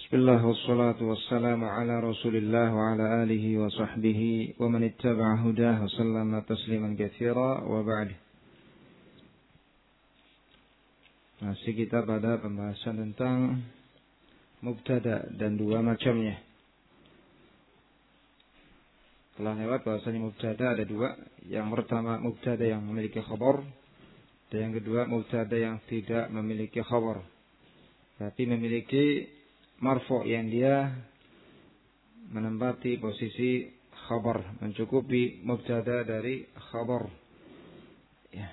Bismillah wassalatu wassalamu ala rasulillah wa ala alihi wa sahbihi wa man ittaba'a hudah wa sallama tasliman katsira wa ba'd. Masih kita pada pembahasan tentang mubtada dan dua macamnya. Telah lewat bahasanya mubtada ada dua. Yang pertama mubtada yang memiliki khabar, dan yang kedua mubtada yang tidak memiliki khabar tapi memiliki marfu' yang dia menempati posisi khabar, mencukupi mubtada dari khabar. Ya.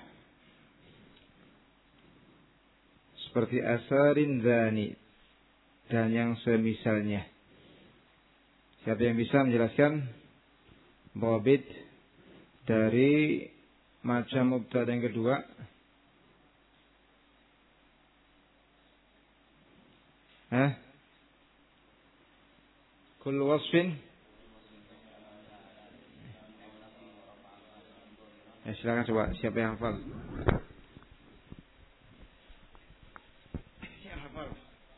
Seperti asarin zani dan yang semisalnya. Siapa yang bisa menjelaskan dhabit dari macam mubtada yang kedua? Kullu wasfin. Silakan coba siapa yang hafal? Yang hafal.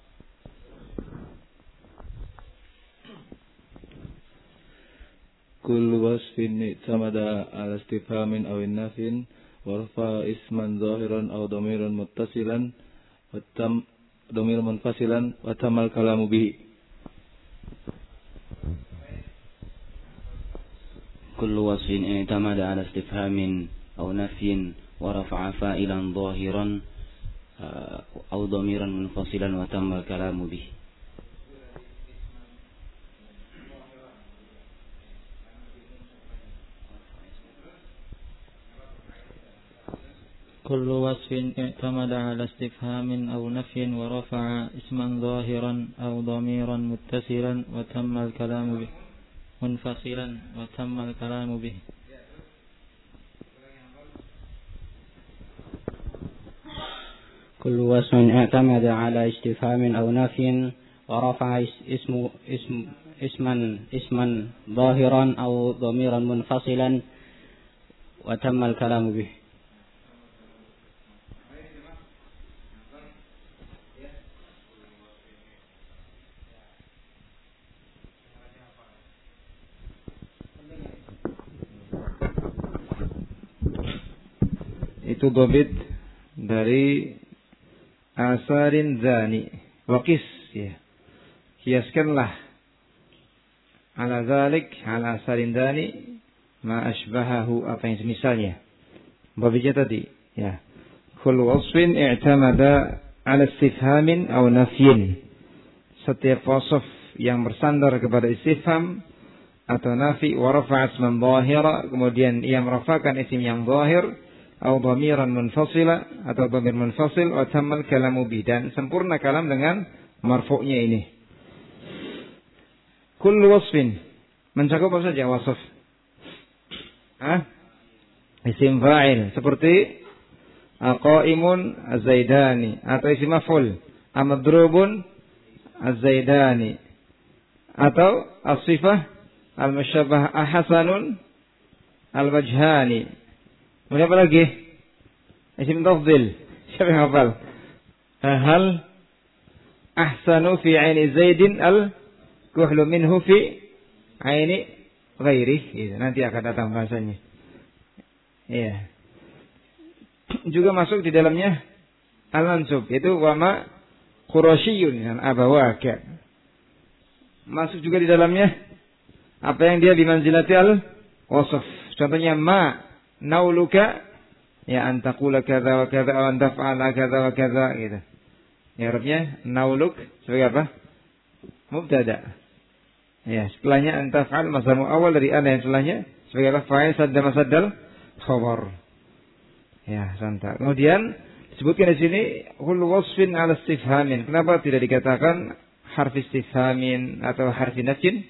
Kullu wasfin i'tamada ala istifhamin aw nafyin wa rafa isman zahiran aw dhamiran muttasilan wa tam dhamiran munfasilan wa tamal kalamu bihi. كل وصف اعتمد على استفهام أو نفي ورفع فاعلا ظاهرا أو ضميرا منفصلا وتم الكلام به. كل وصف اعتمد على استفهام أو نفي ورفع اسما ظاهرا أو ضميرا متصلا وتم الكلام به منفصلا وتم الكلام به. كل وصف اعتمد على استفهام أو نفي ورفع اسما ظاهرا أو ضميرا منفصلا وتم الكلام به. Itu dhabit dari asarin zani. Waqis, ya. Kiaskanlah ala zalik, ala asarin zani ma asbahahu, apa yang semisalnya. Dhabitnya tadi, ya. Kullu wasfin i'tamada ala istifhamin aw nafyin. Setiap wasf yang bersandar kepada istifham atau nafi wa rafa'a isman dhahira, kemudian ia merafakan isim yang zahir atau dhamiran munfasila atau dhamir munfasil wa tammal kalamu bi, dan sempurna kalam dengan marfu'nya ini. Kullu wasfin mencakup apa saja wasf? Isim fa'il seperti qaimun az-zaidani, atau isim maf'ul amadrubun az-zaidani, atau as-sifah al-musyabbah ahsanun al-wajhani. Kemudian apa lagi? Isim tafdhil. Siapa yang hafal? Hal ahsanu fi aini Zaidin al-kuhlu minhu fi aini ghairi. Nanti akan datang bahasanya. Iya. Juga masuk di dalamnya al-mansub, yaitu wa ma qurasyiyun abawaka. Masuk juga di dalamnya apa yang dia bimanzilati al-wasf. Contohnya ma nauluka, ya antaqula kadza wa kadza wa antaf'ala kadza wa kadza, gitu. Ya, Arabnya nauluk sebagai apa? Mubtada. Ya, setelahnya antaf'al masdar awal dari ana yang setelahnya sebagai apa? Fa'il sadda masaddal khabar. Ya, santai. Kemudian disebutkan di sini kullu wasfin 'ala istifhamin. Kenapa tidak dikatakan harf istifhamin atau harf nafyin?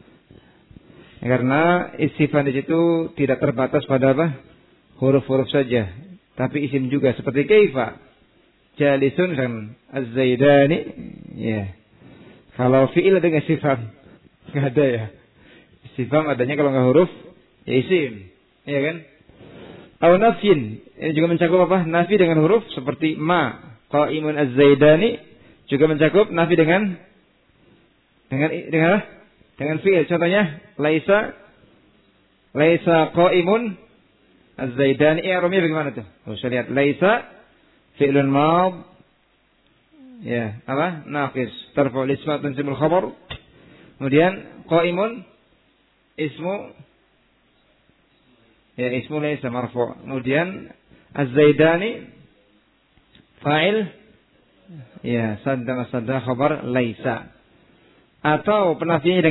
Karena istifham di situ tidak terbatas pada apa? Huruf-huruf saja, tapi isim juga, seperti kaifa jalisun kan az-zaidani, ya. Kalau fi'il dengan istifham enggak ada, ya. Istifham adanya kalau enggak huruf ya isim, ya kan? Aw nafyin, ini juga mencakup apa? Nafi dengan huruf seperti ma qaimun az-zaidani, juga mencakup nafi dengan Dengan fi'il. Contohnya laisa qa'imun az-zaidani. I'rabnya bagaimana tuh? Saya lihat laisa fi'lun madh. Ya, apa? Naqis. Tarfa'u al-isma tansibul khabar. Kemudian qa'imun ismu laisa marfu'. Kemudian az-zaidani fa'il sadda khabar laisa. Atau penafinya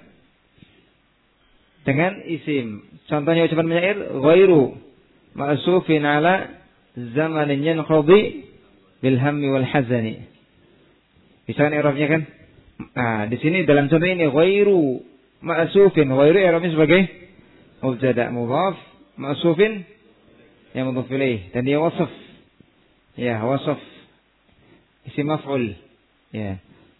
dengan isim. Contohnya ucapan penyair ghairu ma'sufin ala zamanin yanqadi bil hammi wal hazani. Bisa kan i'rabnya kan? Nah, di sini dalam contoh ini ghairu ma'sufin. Ghairu i'rabnya sebagai mubtada mudhaf, ma'sufin yang mudhaf ilaih, dan dia wasf. Ya, wasf isim maf'ul. Ya.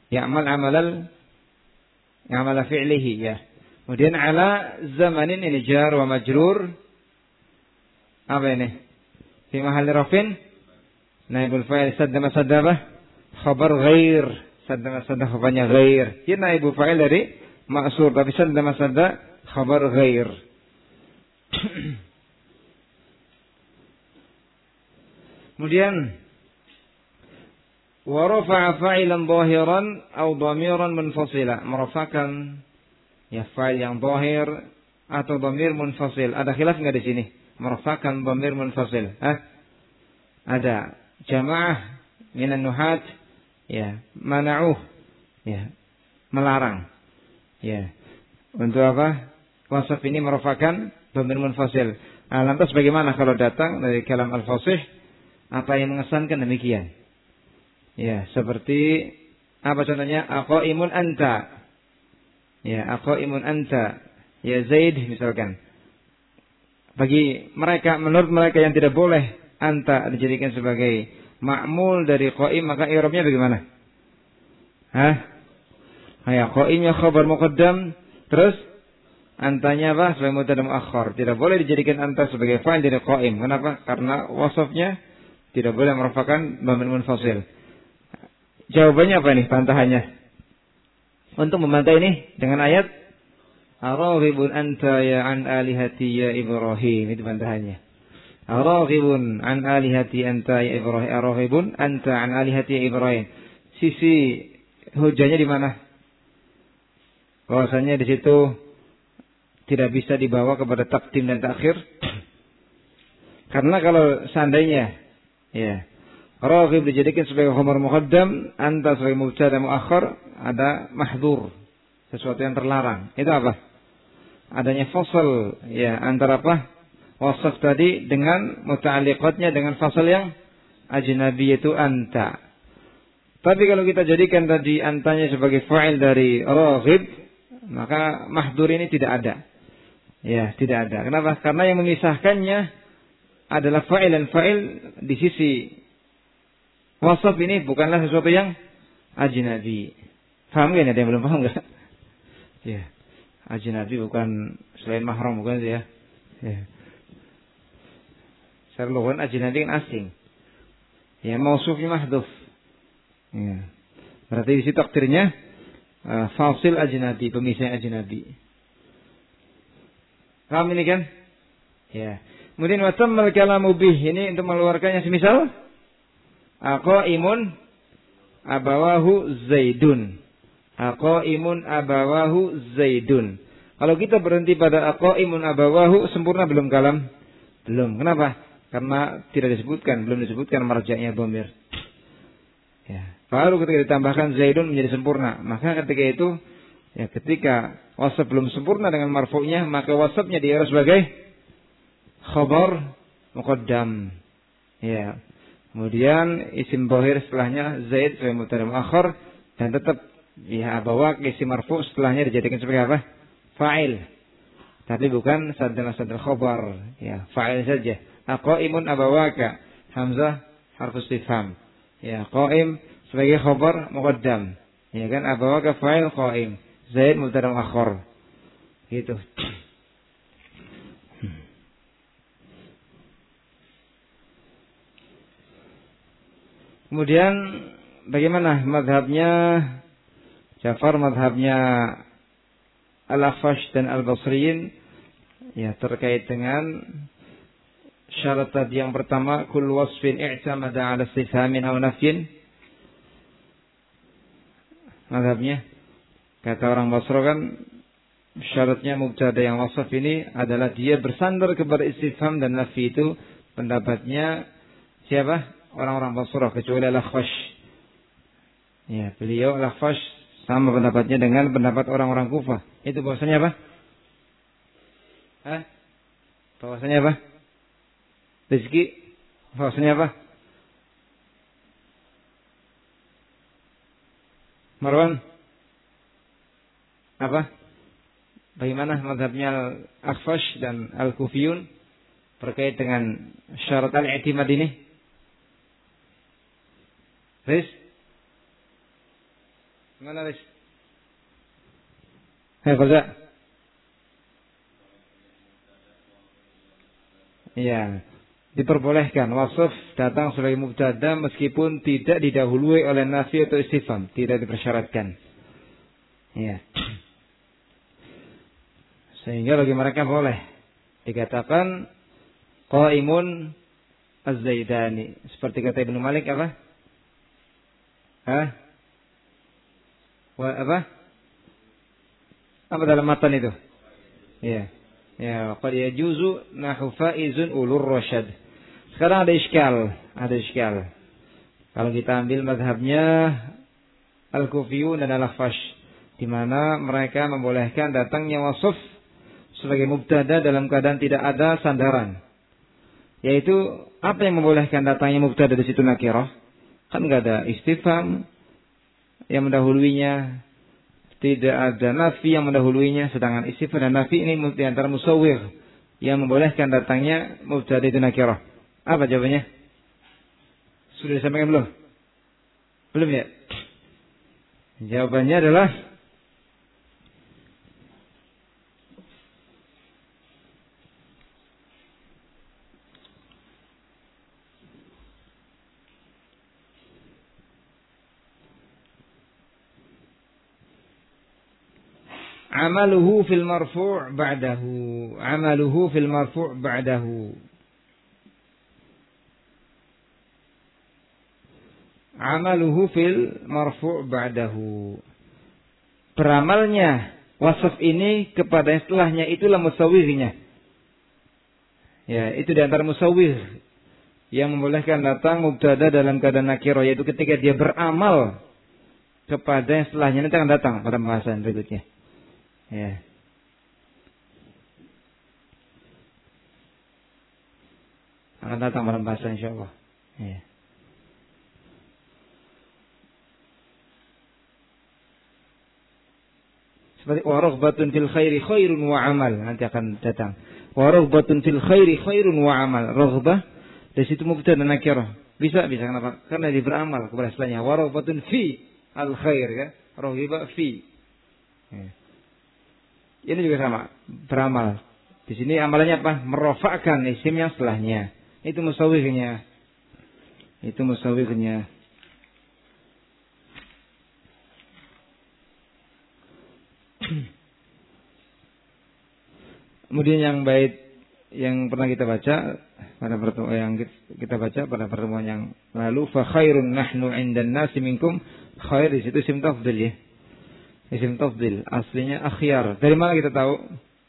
Ya'mal fi'lihi ya. Kemudian ala zamanin ini jar wa majrur. Apa ini? Fi mahalli rafin naibul fa'il sadda masaddabah khabar ghair. Sadda masadda khabarnya ghair. Ini naibul fa'il dari ma'sur, tapi sadda masadda khabar ghair. Kemudian wa rafa'a fa'ilan zahiran aw dhamiran munfasila. Merafakan ya fa'il yang zahir atau dhamir munfasil. Ada khilaf enggak di sini? Merafakan dhamir munfasil. Ada. Jamaah minan nuhat ya mana'uh ya melarang. Ya. Untuk apa? Wasf ini merafakan dhamir munfasil. Lantas bagaimana kalau datang dari kalam al-fasih apa yang mengesankan demikian? Ya, seperti apa contohnya? Aqaimun anta. Ya, aqaimun anta. Ya Zaid misalkan. Bagi mereka, menurut mereka yang tidak boleh anta dijadikan sebagai ma'mul dari qaim, maka i'rabnya bagaimana? Ya, qaimnya khabar muqaddam, terus antanya apa? Sebagai mubtada muakhkhar. Tidak boleh dijadikan anta sebagai fa'il dari qaim. Kenapa? Karena wasafnya tidak boleh merupakan dhamir munfasil. Jawabannya apa nih bantahannya? Untuk membantah ini dengan ayat Araghibun anta ya an alihati ya Ibrahim. Itu bantahannya. Araghibun an alihati anta ya Ibrahim. Araghibun anta an alihati ya Ibrahim. Sisi hujahnya di mana? Bahwasanya di situ tidak bisa dibawa kepada taqdim dan takhir. Karena kalau seandainya ya raghib dijadikan sebagai khabar muqaddam, anta sebagai mubtada muakhkhar, ada mahdzur, sesuatu yang terlarang. Itu apa? Adanya fasal ya antara apa? Wasaf tadi dengan muta'alliqatnya dengan fasal yang ajnabi yaitu anta. Tapi kalau kita jadikan tadi antanya sebagai fa'il dari raghib, maka mahdzur ini tidak ada. Ya, tidak ada. Kenapa? Karena yang memisahkannya adalah fa'il dan fa'il di sisi wasaf ini bukanlah sesuatu yang ajnabi. Paham gak? Ada yang belum paham gak? Ya. Ajnabi bukan selain mahram, bukan ya. Ya. Secara lughan ajnabi kan asing. Ya, mausufnya mahdhuf. Ya. Berarti di situ takdirnya fasil ajnabi, pemisah ajnabi. Paham ini kan? Ya. Kemudian wa tammal kalamu bih, ini untuk mengeluarkannya semisal aqaimun abawahu zaidun. Aqaimun abawahu zaidun. Kalau kita berhenti pada aqaimun abawahu, sempurna belum kalam? Belum. Kenapa? Karena tidak disebutkan, belum disebutkan marja'nya dhamir. Ya. Baru ketika ditambahkan zaidun menjadi sempurna. Maka ketika itu ya ketika wasaf belum sempurna dengan marfu'nya, maka wasafnya dia sebagai khabar muqaddam. Ya. Kemudian isim dhahir setelahnya zaid sebagai mubtada muakhkhar, dan tetap ya abawak isim marfu setelahnya dijadikan sebagai apa? Fa'il. Tapi bukan sadda khabar, ya, fa'il saja. Aqaimun abawaka, hamzah harfu istifham. Ya, qaim sebagai khabar muqaddam. Ya kan, abawaka fa'il qaim, zaid mubtada muakhkhar. Gitu. Kemudian bagaimana mazhabnya Ja'far madhabnya Al-Akhfash dan Al-Basriyin ya terkait dengan syarat tadi yang pertama kul wasfin i'tamada 'ala istifhamin aw nafyin. Madhabnya kata orang Basra kan syaratnya mubtada yang wasaf ini adalah dia bersandar kepada istifham dan nafi. Itu pendapatnya siapa? Orang-orang Basra kecuali Al-Akhfash. Ya, beliau Al-Akhfash sama pendapatnya dengan pendapat orang-orang Kufah. Itu bahwasanya apa? Bahwasanya apa? Rizki. Bahwasanya apa? Marwan. Apa? Bagaimana mazhabnya Al-Akhfash dan Al-Kufiyun terkait dengan syarat al-i'timad ini? Riz? Mana Riz? Qaza? Iya, diperbolehkan wasf datang sebagai mubtada meskipun tidak didahului oleh nafi atau istifham, tidak dipersyaratkan. Iya. Sehingga bagi mereka boleh dikatakan qaimun az-Zaidani. Seperti kata Ibnu Malik apa? Apa dalam matan itu? Iya. Ya, qad yajuzu nahu faizun ulur rasyad. Sekarang ada iskal. Kalau kita ambil mazhabnya Al-Kufiyun dan Al-Akhfash, di mana mereka membolehkan datangnya wasf sebagai mubtada dalam keadaan tidak ada sandaran. Yaitu apa yang membolehkan datangnya mubtada di situ nakirah? Kan enggak ada istifham yang mendahuluinya, tidak ada nafi yang mendahuluinya, sedangkan istifham dan nafi ini di antara musawwir yang membolehkan datangnya mubtada itu nakirah. Apa jawabannya? Sudah disampaikan belum? Belum ya? Jawabannya adalah amaluhu fil marfu' ba'dahu. Amaluhu fil marfu' ba'dahu. Amaluhu fil marfu' ba'dahu. Beramalnya wasaf ini kepada yang setelahnya itulah musawwirnya. Ya, itu di antara musawwir yang membolehkan datang mubtada dalam keadaan nakirah, yaitu ketika dia beramal kepada yang setelahnya. Nanti akan datang pada pembahasan berikutnya. Ya. Akan datang pada pembahasan insyaallah. Ya. Seperti waraghbatun fil khairi khairun wa amal, nanti akan datang. Waraghbatun fil khairi khairun wa amal. Raghbah dari situ mubtada dan nakirah. Bisa kenapa? Karena dia beramal kepada setelahnya. Waraghbatun fi al khair kan? Raghiba fi. Ya. Ini juga sama, beramal. Di sini amalannya apa? Merofakkan isim yang setelahnya. Itu musawwirnya. Kemudian yang bait yang pernah kita baca pada pertemuan yang lalu, fa khairun nahnu 'indan nasi minkum. Khair di situ isim tafdhil ya. Isim tafdhil aslinya akhyar. Dari mana kita tahu?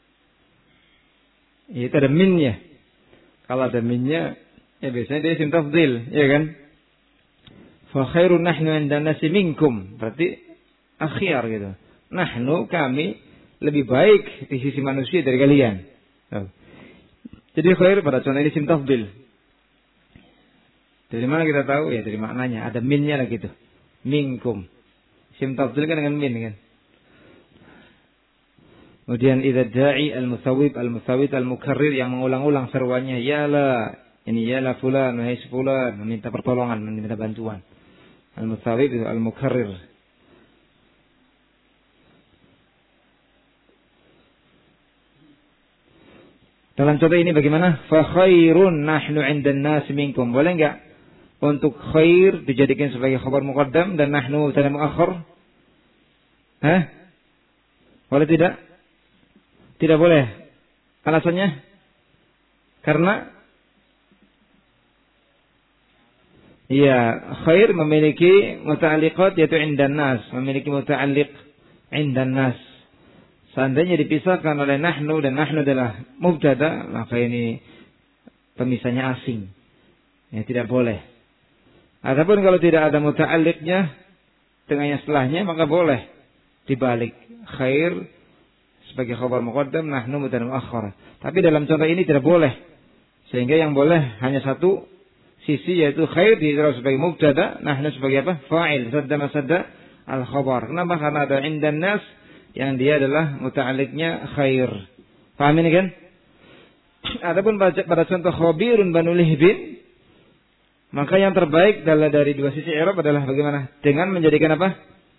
Ya, itu ada minnya. Kalau ada minnya, ya biasanya dia isim tafdhil, ya kan? Fa khairun nahnu 'indan nasi minkum. Berarti akhyar gitu. Nahnu, kami lebih baik di sisi manusia dari kalian. Jadi khair pada contoh ini isim tafdhil. Dari mana kita tahu? Ya dari maknanya. Ada minnya lagi tuh. Minkum. Isim tafdhil kan dengan min kan. Kemudian idza da'i al-musawwib al-mukarrir yang mengulang-ulang seruannya, yala, ini yala fulan, wahai fulan, meminta pertolongan, meminta bantuan. Al-musawwib itu al-mukarrir. Dalam contoh ini bagaimana? Fa khairun nahnu 'indan nas minkum. Boleh enggak untuk khair dijadikan sebagai khabar muqaddam dan nahnu mubtada muakhir? Boleh tidak? Tidak boleh. Alasannya? Karena khair memiliki muta'alliqat yaitu indan nas, memiliki muta'alliq indan nas. Seandainya dipisahkan oleh nahnu dan nahnu adalah mubtada, maka ini pemisahnya asing. Ya, tidak boleh. Adapun kalau tidak ada muta'alliqnya dengan yang setelahnya, maka boleh dibalik. Khair sebagai khabar muqaddam, nahnu mubtada muakhkhar. Tapi dalam contoh ini tidak boleh. Sehingga yang boleh hanya satu sisi, yaitu khair ditaruh sebagai mubtada, nahnu sebagai apa? Fa'il, sadda masadda al-khabar. Kenapa? Karena ada indan nas yang dia adalah muta'alliqnya khair. Paham ini kan? Adapun pada contoh khabirun banu lihbin, maka yang terbaik dari dua sisi i'rab adalah bagaimana? Dengan menjadikan apa?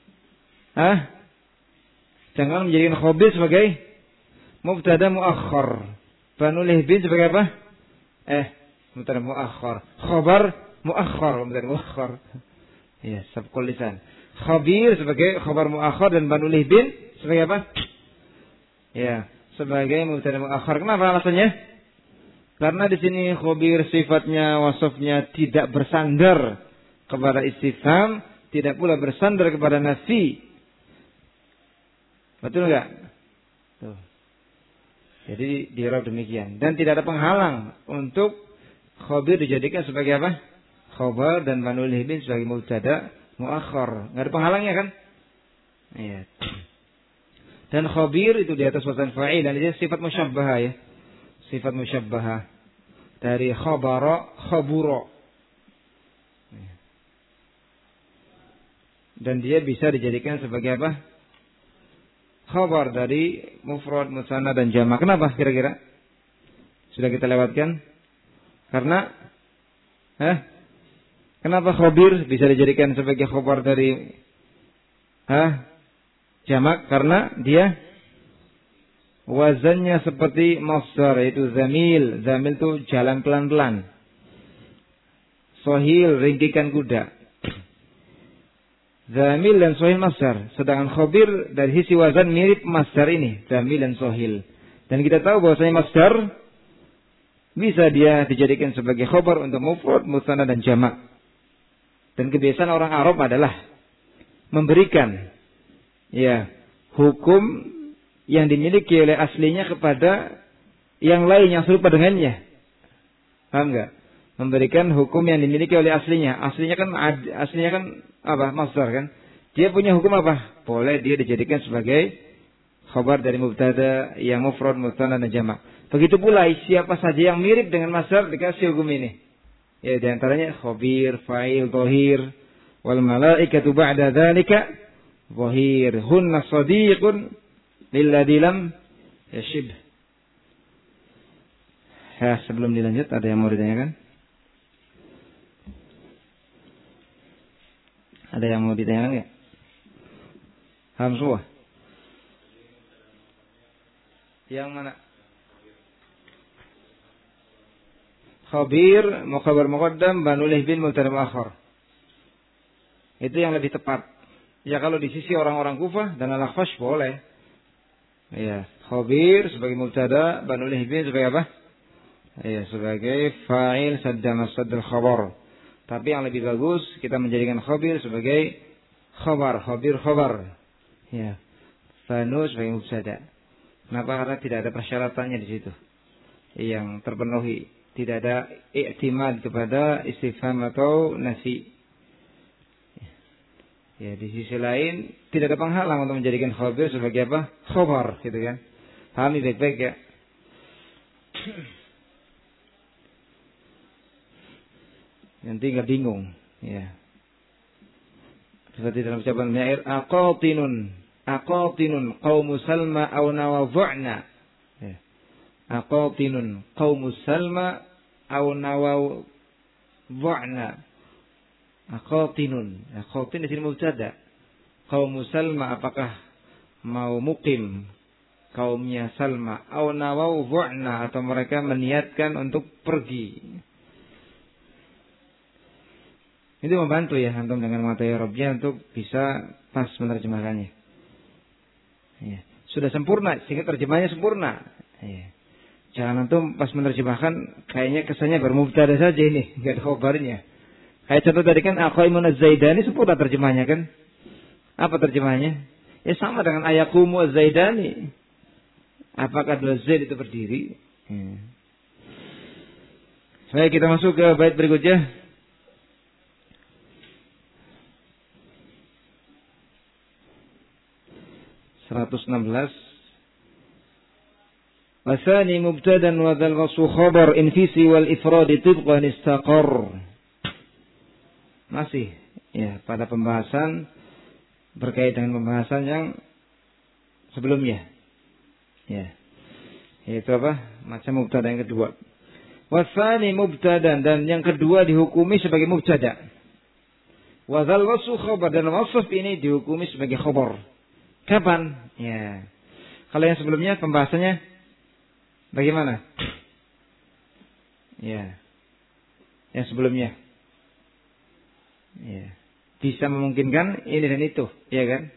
Jangan menjadikan khabir sebagai mubtada muakhkhar. Banu lihbin sebagai apa? Mubtada muakhkhar. Khabar muakhkhar, mubtada muakhkhar. Ya, sabqul lisan. Khabir sebagai khabar muakhkhar dan banu lihbin sebagai apa? Ya, sebagai mubtada muakhkhar. Kenapa alasannya? Karena di sini khabir sifatnya, wasafnya tidak bersandar kepada istifham, tidak pula bersandar kepada nafi. Betul enggak? Tuh. Jadi di-i'rab demikian, dan tidak ada penghalang untuk khabir dijadikan sebagai apa? Khabar dan banu lihbin sebagai mubtada muakhkhar. Enggak ada penghalangnya kan? Iya. Dan khabir itu di atas wazan fa'il, dan dia sifat musyabbahah ya. Sifat musyabbahah dari khabara, khabura. Dan dia bisa dijadikan sebagai apa? Khabar dari mufrad, musanna dan jamak. Kenapa kira-kira? Sudah kita lewatkan. Karena kenapa khabir bisa dijadikan sebagai khabar dari jamak? Karena dia wazannya seperti masdar, yaitu zamil. Zamil itu jalan pelan-pelan. Sohil, ringkikan kuda. Zamil dan sohil masdar. Sedangkan khabir dari sisi wazan mirip masdar ini, zamil dan sohil. Dan kita tahu bahwasanya masdar bisa dia dijadikan sebagai khabar untuk mufrad, musanna dan jamak. Dan kebiasaan orang Arab adalah memberikan hukum yang dimiliki oleh aslinya kepada yang lain yang serupa dengannya. Paham enggak? Memberikan hukum yang dimiliki oleh aslinya. Aslinya kan apa? Masdar kan? Dia punya hukum apa? Boleh dia dijadikan sebagai khabar dari mubtada yang mufrad, musanna dan jamak. Begitu pula siapa saja yang mirip dengan masdar dikasih hukum ini. Ya, di antaranya khabir, fa'il, dhahir, wal malaikatu ba'da dzalika dhahir. Hunna shadiqun lilladzi lam yashib. Ya, sebelum dilanjut ada yang mau ditanyakan? Ada yang mau ditanyakan enggak? Paham semua? Yang mana? Khabir, khabar muqaddam, banu lihbin, mubtada muakhkhar. Itu yang lebih tepat. Ya, kalau di sisi orang-orang Kufah dan al-Akhfash boleh. Ya, khabir sebagai mubtada, banu lihbin sebagai apa? Ya, sebagai fa'il sadda masaddal khabar. Tapi yang lebih bagus kita menjadikan khabir sebagai khabar. Ya. Banu sebagai mubtada. Kenapa? Karena tidak ada persyaratannya di situ yang terpenuhi. Tidak ada i'timad kepada istifham atau nafi. Ya, di sisi lain tidak ada penghalang untuk menjadikan khabir sebagai apa? Khabar, gitu kan? Pahami baik-baik ya. Nanti nggak bingung, ya. Seperti dalam ucapan penyair, aqatinun qaumu Salma aw nawadhu'na. Ya. Aqatinun qaumu Salma aw nawadhu'na. Aqatinun. Aqatin di sini mubtada. Qaumu Salma apakah mau mukim kaumnya Salma aw nawadhu'na, atau mereka meniatkan untuk pergi. Itu membantu ya antum dengan materi Arabnya untuk bisa pas menerjemahkannya. Ya. Sudah sempurna sehingga terjemahannya sempurna. Ya. Jangan antum pas menerjemahkan kayaknya kesannya bermubtada saja ini, enggak ada khabarnya. Kayak contoh tadi kan aqaimun az-zaidani sempurna terjemahnya kan? Apa terjemahnya? Ya sama dengan ayaqumu az-zaidani. Apakah dua zaid itu berdiri? Baik, kita masuk ke bait berikutnya. Wasani mubtadan wa dzal wasu khabar infisi wal ifrad tibqan istaqar. Masih ya pada pembahasan berkait dengan pembahasan yang sebelumnya. Ya. Yaitu apa? Macam mubtada yang kedua. Wasani mubtadan, dan yang kedua dihukumi sebagai mubtada. Wa dzal wasu khabar, dan wasf ini dihukumi sebagai khabar. Kapan? Ya. Kalau yang sebelumnya pembahasannya bagaimana? Ya. Yang sebelumnya. Ya. Bisa memungkinkan ini dan itu, ya kan?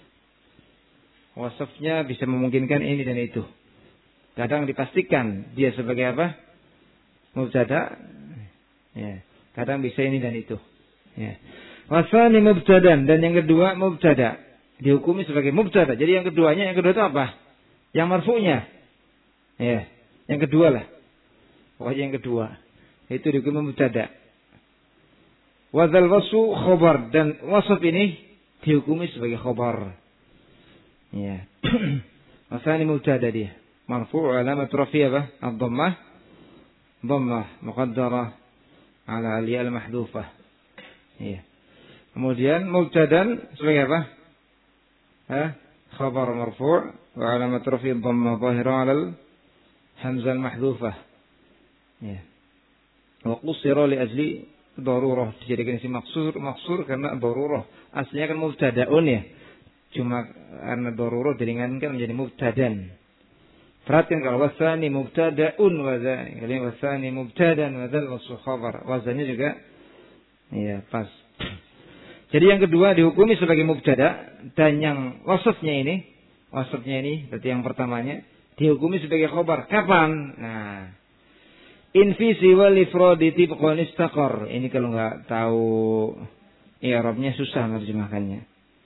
Wasafnya bisa memungkinkan ini dan itu. Kadang dipastikan dia sebagai apa? Mubtada. Ya. Kadang bisa ini dan itu. Ya. Wasani mubtadan, dan yang kedua mubtada. Dihukumi sebagai mubtada. Jadi yang kedua itu apa? Yang marfu'nya. Ya, yang kedua lah. Pokoknya yang kedua. Itu dihukumi mubtada. Wa dzal wasu khabar, dan wasf ini dihukumi sebagai khabar. Ya. Masani mubtada dia. Marfu' alamat rafi' apa? Ad-dhammah. Dhammah muqaddarah ala aliyah al-mahdhufah. Ya. Kemudian mubtadan sebagai apa? Khabar marfu' wa alamat rafi' dhammah dhahira 'ala al-hamzah al-mahdhufah. Ya. Wa qusira li ajli darurah, dijadikan isim maksur karena darurah. Aslinya kan mubtada'un ya. Cuma karena darurah diringankan menjadi mubtadan. Perhatikan kalau wasani mubtada'un wazani. Kalau wasani mubtadan wazal wasu khabar. Wazannya juga ya pas. Jadi yang kedua dihukumi sebagai mubtada, dan yang wasafnya ini berarti yang pertamanya dihukumi sebagai khabar. Kapan? Nah, infisi wal ifradi tibqan istaqar. Ini kalau enggak tahu i'rabnya susah menerjemahkannya.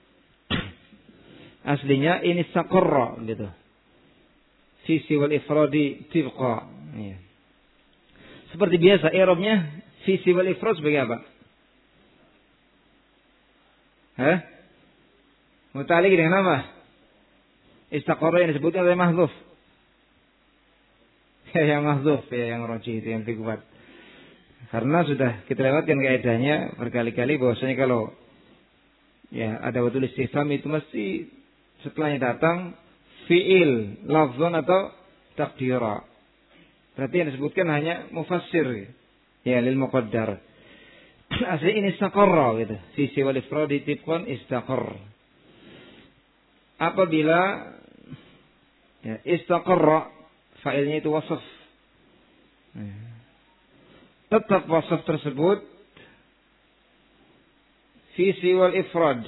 Aslinya ini istaqarra gitu. Fisi wal ifradi tibqa. Ya. Seperti biasa i'rabnya fisi wal ifrad sebagai apa? Muta'alliq dengan apa? Istaqarra yang disebutkan oleh mahdzuf. Yang mahdzuf ya, yang rajih itu yang lebih kuat. Karena sudah kita lewatkan kaidahnya berkali-kali bahwasanya kalau ya ada watul istifham itu mesti setelahnya datang fi'il, lafzun atau taqdira. Berarti yang disebutkan hanya mufassir ya lil muqaddar. Asli ini istaqarra gitu. Sisi wal ifradi tibqan istaqar. Apabila ya, istaqarra fa'ilnya itu wasaf. Tetap wasaf tersebut sisi wal ifrad.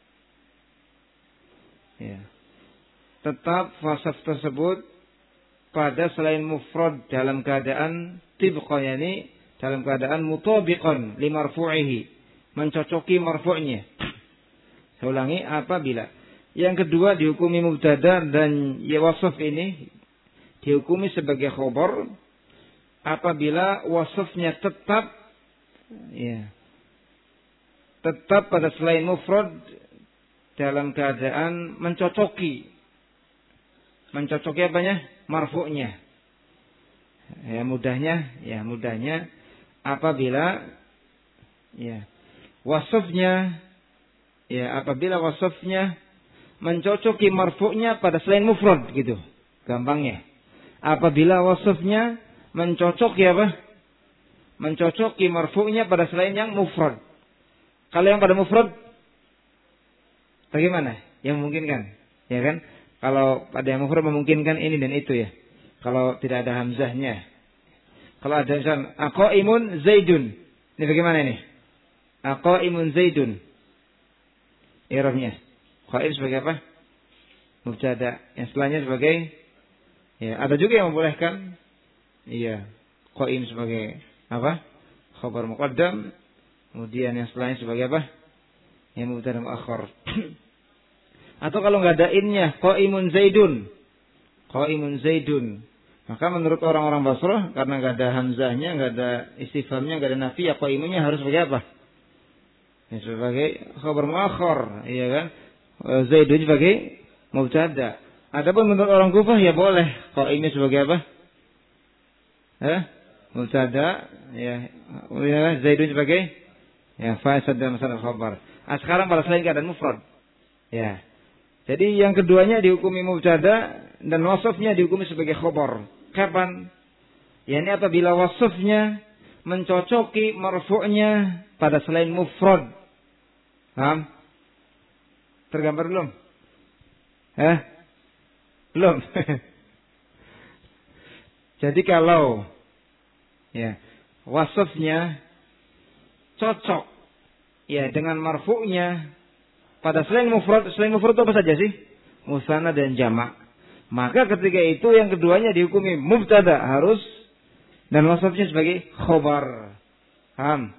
Ya. Tetap wasaf tersebut pada selain mufrad dalam keadaan tibqa, yani dalam keadaan mutabiqan li marfu'ihi, mencocoki marfu'nya. Saya ulangi, apabila yang kedua dihukumi mubtada dan ya wasaf ini dihukumi sebagai khabar apabila wasafnya tetap ya tetap pada selain mufrad dalam keadaan mencocoki apanya? Marfu'nya. Ya mudahnya apabila wasafnya mencocoki marfu'nya pada selain mufrad gitu. Gampangnya. Apabila wasafnya mencocoki apa? Mencocoki marfu'nya pada selain yang mufrad. Kalau yang pada mufrad bagaimana? Yang memungkinkan, ya kan? Kalau pada yang mufrad memungkinkan ini dan itu ya. Kalau tidak ada hamzahnya. Kalau ada misalnya aqaimun zaidun. Ini bagaimana ini? Aqaimun zaidun. I'rabnya. Qaim sebagai apa? mubtada. Yang setelahnya sebagai, ya, ada juga yang membolehkan, iya, qaim sebagai apa? Khabar muqaddam. Kemudian yang setelahnya sebagai apa? Yang mubtada muakhar. Atau kalau nggak ada innya, qaimun zaidun. Qaimun zaidun. Maka menurut orang-orang Basrah, karena nggak ada hamzahnya, nggak ada istifhamnya, nggak ada nafi, ya qaimunnya harus sebagai apa? Ya, sebagai khabar muakhar, iya kan? Zaidun sebagai mubtada. Adapun menurut orang Kufah ya boleh qaimnya sebagai apa? Mubtada, ya. Zaidun sebagai ya fa'il dan masalah khabar. Sekarang pada selain keadaan mufrad. Ya. Jadi yang keduanya dihukumi mubtada dan wasafnya dihukumi sebagai khabar. Kapan? Ya, ini apabila wasafnya mencocoki marfu'nya pada selain mufrad. Paham? Tergambar belum? Belum. Jadi kalau ya wasafnya cocok ya dengan marfu'nya pada selain mufrad itu apa saja sih? Musanna dan jamak. Maka ketika itu yang keduanya dihukumi mubtada harus dan wasafnya sebagai khobar. Paham?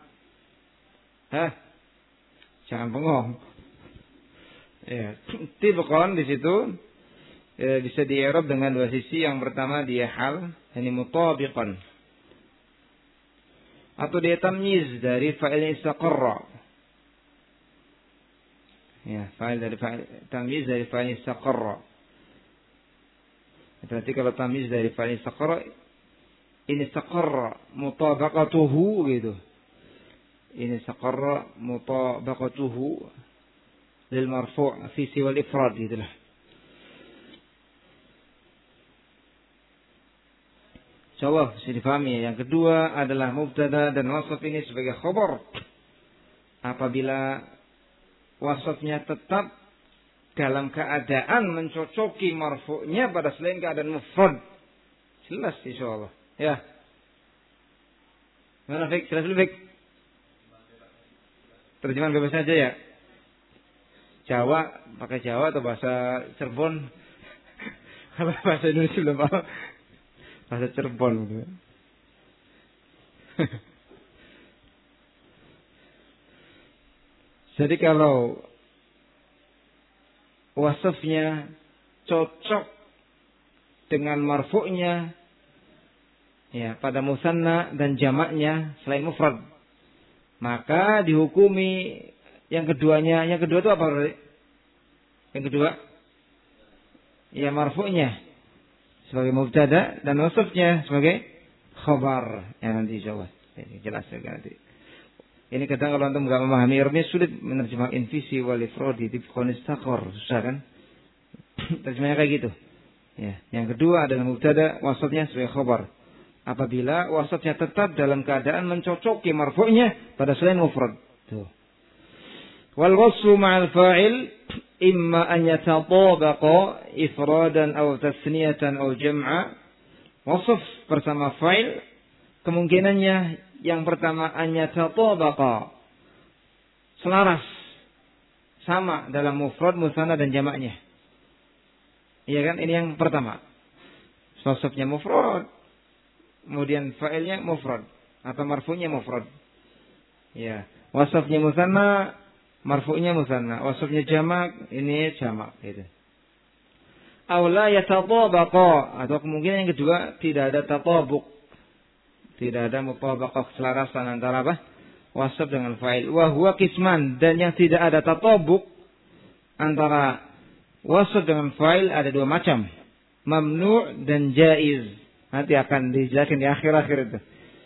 Jangan bengong. Ya, tibqan di situ bisa di-i'rab dengan dua sisi. Yang pertama dia hal, ini mutabiqan. Atau dia tamyiz dari fa'il istaqarra. Ya, fa'il dari fa'il, tamyiz dari fa'il istaqarra. Berarti kalau tamyiz dari fa'il istaqarra, ini istaqarra mutabaqatuhu gitu. Ini istaqarra mutabaqatuhu lil marfu' fi siwal ifrad gitulah. Coba bisa difahami. Yang kedua adalah mubtada dan wasaf ini sebagai khabar. Apabila wasafnya tetap dalam keadaan mencocoki marfu'nya pada selain keadaan mufrad. Jelas insyaallah. Ya. Mana Fik? Jelas dulu Fik. Terjemahan bebas saja ya. Jawa, pakai Jawa atau bahasa Cirebon? Kalau bahasa Indonesia belum paham. Bahasa Cirebon gitu. Jadi kalau wasafnya cocok dengan marfu'nya ya pada musanna dan jamaknya selain mufrad, maka dihukumi yang keduanya. Yang kedua itu apa? Yang kedua ya marfu'nya sebagai mubtada dan wasafnya sebagai khabar. Yang nanti insyaallah jelas juga nanti. Ini kadang kalau antum enggak memahami irobnya sulit menerjemah infisi wal ifradi tibqan istaqar, susah kan? Terjemahnya kayak gitu. Ya, yang kedua adalah mubtada, wasafnya sebagai khabar. Apabila wasafnya tetap dalam keadaan mencocoki marfu'nya pada selain mufrad. Tuh. Wal wasfu ma'al fa'il imma an yatatabaqa ifradan aw tasniyatan aw jam'a. Wasf bersama fa'il kemungkinannya yang pertama an yatatabaqa, selaras, sama dalam mufrad, musanna dan jamaknya. Iya kan? Ini yang pertama. Wasfnya mufrad, kemudian fa'ilnya mufrad atau marfu'nya mufrad. Ya, wasfnya musanna, marfu'nya musanna, wasfnya jamak, ini jamak gitu. Aw la yatatabaqa, atau kemungkinan yang kedua tidak ada tatabuk. Tidak ada mutabaqah, keselarasan antara apa? Wasf dengan fa'il. Wa huwa qisman, dan yang tidak ada tatabuk antara wasf dengan fa'il ada dua macam. Mamnu' dan jaiz. Nanti akan dijelaskan di akhir-akhir itu.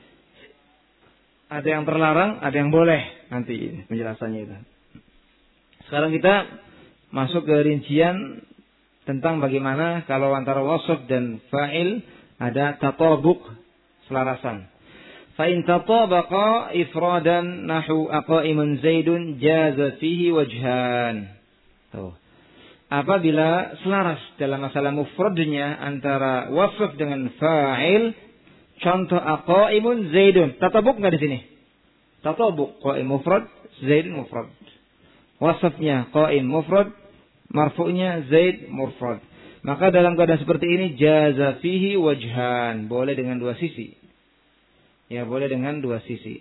Ada yang terlarang, ada yang boleh. Nanti penjelasannya itu. Sekarang kita masuk ke rincian tentang bagaimana kalau antara wasf dan fa'il ada tatabuk, selarasan. Fa in tatabaqa ifradan nahu aqaimun zaidun jaza fihi wajhan. Tuh. Apabila selaras dalam masalah mufradnya antara wasf dengan fa'il, contoh aqaimun zaidun. Tatabuk enggak di sini? Tatabuk qaim mufrad, zaidun mufrad. Wasfnya qaim mufrad, marfu'nya Zaid mufrad. Maka dalam keadaan seperti ini jaza fihi wajhan, boleh dengan dua sisi. Ya, boleh dengan dua sisi.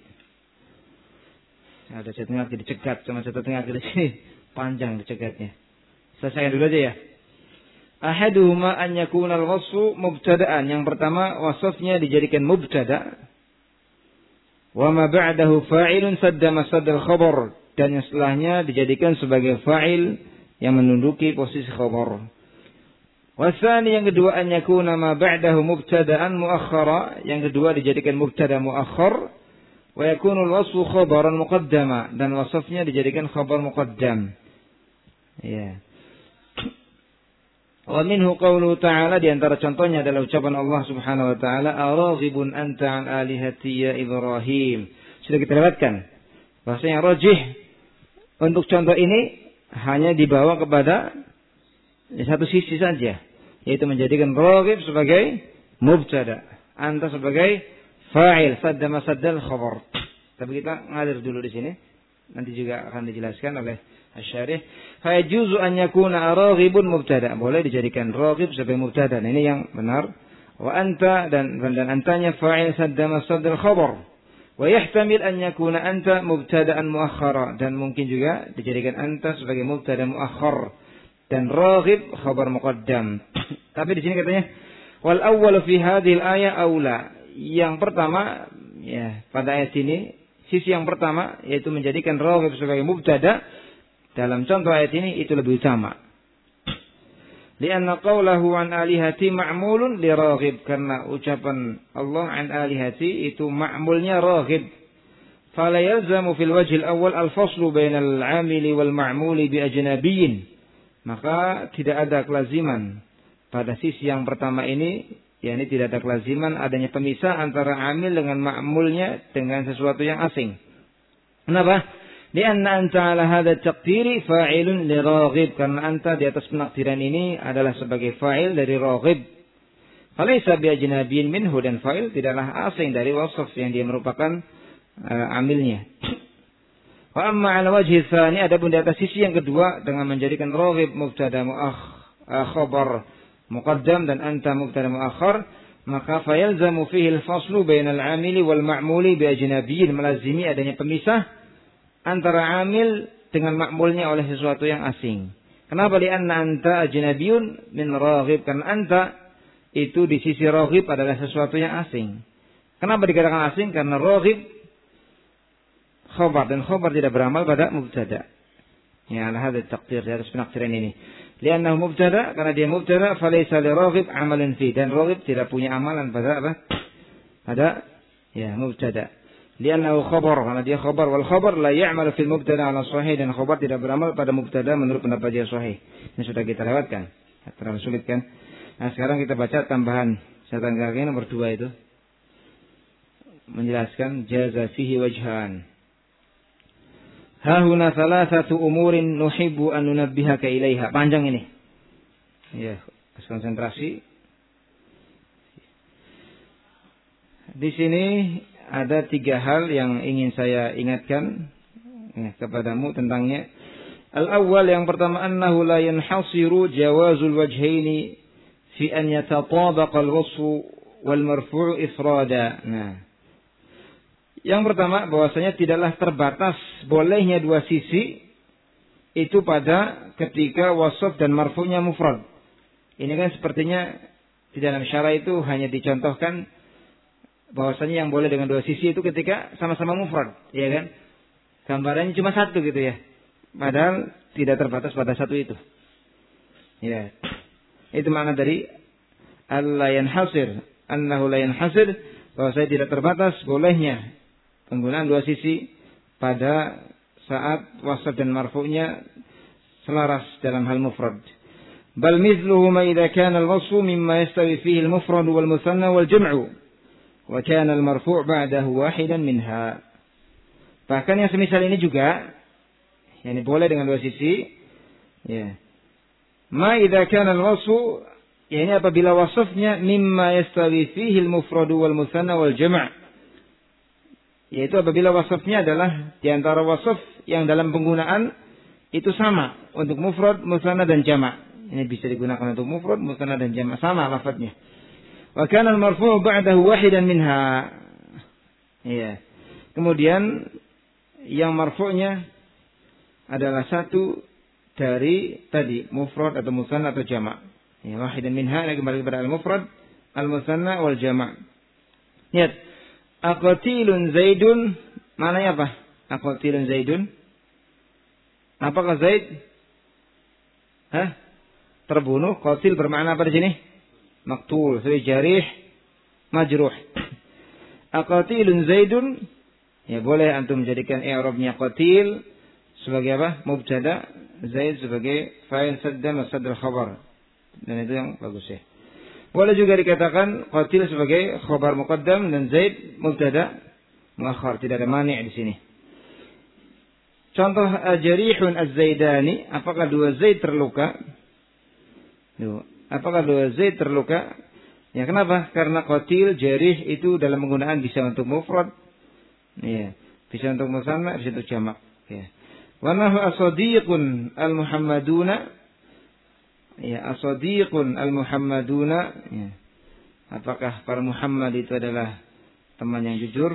Ada catatan kaki dicegat sama catatan kaki di sini, panjang dicegatnya. Selesaikan dulu aja ya. Ahaduhuma an yakuna al-wasfu mubtada'an. Yang pertama wasfnya dijadikan mubtada'. Wa ma ba'dahu fa'ilun sadda masaddal khabar, dan yang setelahnya dijadikan sebagai fa'il yang menduduki posisi khabar. Wasani yang kedua an yakuna ma ba'dahu mubtada'an muakhkhara, yang kedua dijadikan mubtada' muakhkhar, wa yakunu al-wasfu khabaran muqaddama, dan wasfnya dijadikan khabar muqaddam. Ya. Wa minhu qawluhu ta'ala, di antara contohnya adalah ucapan Allah Subhanahu wa taala, "Araghibun anta an alihati ya Ibrahim." Sudah kita lewatkan. Bahasanya rajih untuk contoh ini hanya dibawa kepada satu sisi saja, yaitu menjadikan raghib sebagai mubtada, anta sebagai fa'il, sadda masaddal khabar. Tapi kita ngalir dulu di sini. Nanti juga akan dijelaskan oleh Asy-Syarih. Fa yajuzu an yakuna raghibun mubtada, boleh dijadikan raghib sebagai mubtada. Nah, ini yang benar. Wa anta dan antanya fa'il sadda masaddal khabar. Wa yahtamil an yakuna anta mubtada'an muakhkhara, dan mungkin juga dijadikan anta sebagai mubtada muakhkhar dan raghib khabar muqaddam. Tapi di sini katanya wal awwal fi hadhihi al-ayah aula. Yang pertama ya, pada ayat ini sisi yang pertama yaitu menjadikan raghib sebagai mubtada. Dalam contoh ayat ini itu lebih utama. Lianna qawlahu an alihati ma'mulun li raghib, karena ucapan Allah an alihati itu ma'mulnya raghib. Fala yalzamu fil wajh al-awwal al-faslu bainal 'amili wal ma'muli bi ajnabiyyin. Maka tidak ada kelaziman pada sisi yang pertama ini, yakni tidak ada kelaziman adanya pemisah antara amil dengan ma'mulnya dengan sesuatu yang asing. Kenapa? Lianna anta ala hadha taqdiri fa'ilun li raghib, karena anta di atas penakdiran ini adalah sebagai fa'il dari raghib. Falaysa bi ajnabiyyin minhu, dan fa'il tidaklah asing dari wasf yang dia merupakan amilnya. Wa amma ala wajhi tsani, adapun di atas sisi yang kedua dengan menjadikan raghib mubtada khabar muqaddam dan anta mubtada muakhkhar, maka fayalzamu fihi al-faslu bainal 'amili wal ma'muli bi ajnabiyyin, melazimi adanya pemisah antara amil dengan ma'mulnya oleh sesuatu yang asing. Kenapa? Lianna anta ajnabiyyun min raghib, karena anta itu di sisi raghib adalah sesuatu yang asing. Kenapa dikatakan asing? Karena raghib khabar, dan khabar tidak beramal pada mubtada. Ya, ala hadha taqdir, di atas penakdiran ini. Liannahu mubtada, karena dia mubtada, falaysa li raghib amalan fi, dan raghib tidak punya amalan pada apa? Pada ya mubtada. Liannahu khabar, karena dia khabar, wal khabar la ya'mal fil mubtada ala sahih, dan khabar tidak beramal pada mubtada menurut pendapat dia sahih. Ini sudah kita lewatkan. Terlalu sulit kan? Nah, sekarang kita baca tambahan catatan kaki nomor 2 itu. Menjelaskan jaza fihi wajhan. Ha huna thalathatu umurin nuhibbu an nunabbihaka ilaiha. Panjang ini. Ya, konsentrasi. Di sini ada 3 hal yang ingin saya ingatkan kepadamu tentangnya. Al-awwal, yang pertama, annahu la yanhasiru jawazul wajhaini fi an yatatabaqa al-wasfu wal marfu' ifrada. Nah, yang pertama bahwasanya tidaklah terbatas bolehnya dua sisi itu pada ketika wasf dan marfu'nya mufrad. Ini kan sepertinya di dalam syarah itu hanya dicontohkan bahwasanya yang boleh dengan dua sisi itu ketika sama-sama mufrad, ya kan? Gambarannya cuma satu gitu ya. Padahal tidak terbatas pada satu itu. Ya. Itu makna dari alla yanhasir, annahu la yanhasir, bahwasanya tidak terbatas bolehnya penggunaan dua sisi pada saat wasf dan marfu'nya selaras dalam hal mufrad. Bal mithluhu ma idza kana al-wasfu mimma yastawi fihi al-mufrad wal muthanna wal jam'u. Wa kana al-marfu' ba'dahu wahidan minha. Bahkan yang semisal ini juga, yakni boleh dengan dua sisi. Ya. Ma idza kana al-wasfu, yakni apabila wasfnya mimma yastawi fihi al-mufrad wal muthanna wal jam'. Yaitu apabila wasfnya adalah di antara wasf yang dalam penggunaan itu sama untuk mufrad, musanna dan jamak. Ini bisa digunakan untuk mufrad, musanna dan jamak, sama lafadznya. Wa kana al-marfu' ba'dahu wahidan minha. Iya. Kemudian yang marfu'nya adalah satu dari tadi mufrad atau musanna atau jamak. Ya, wahidan minha, kembali kepada al-mufrad, al-musanna wal jamak. Lihat, aqatilun Zaidun, maknanya apa? Aqatilun Zaidun. Apakah Zaid terbunuh? Qatil bermakna apa di sini? Maqtul, sebagai jarih, majruh. Aqatilun Zaidun, ya boleh antum menjadikan i'rabnya qatil sebagai apa? Mubtada, Zaid sebagai fa'il saddam sadr khabar. Dan itu yang bagus ya. Boleh juga dikatakan qatil sebagai khabar muqaddam dan Zaid mubtada muakhar, tidak ada mani' di sini. Contoh jarihun az-Zaidani, apakah dua Zaid terluka? Apakah dua Zaid terluka? Ya, kenapa? Karena qatil, jarih itu dalam penggunaan bisa untuk mufrad, ya, bisa untuk musanna, bisa untuk jamak. Ya. Wa nahu asadiqun al-Muhammaduna, ya, asadiqun al-Muhammaduna, ya. Apakah para Muhammad itu adalah teman yang jujur?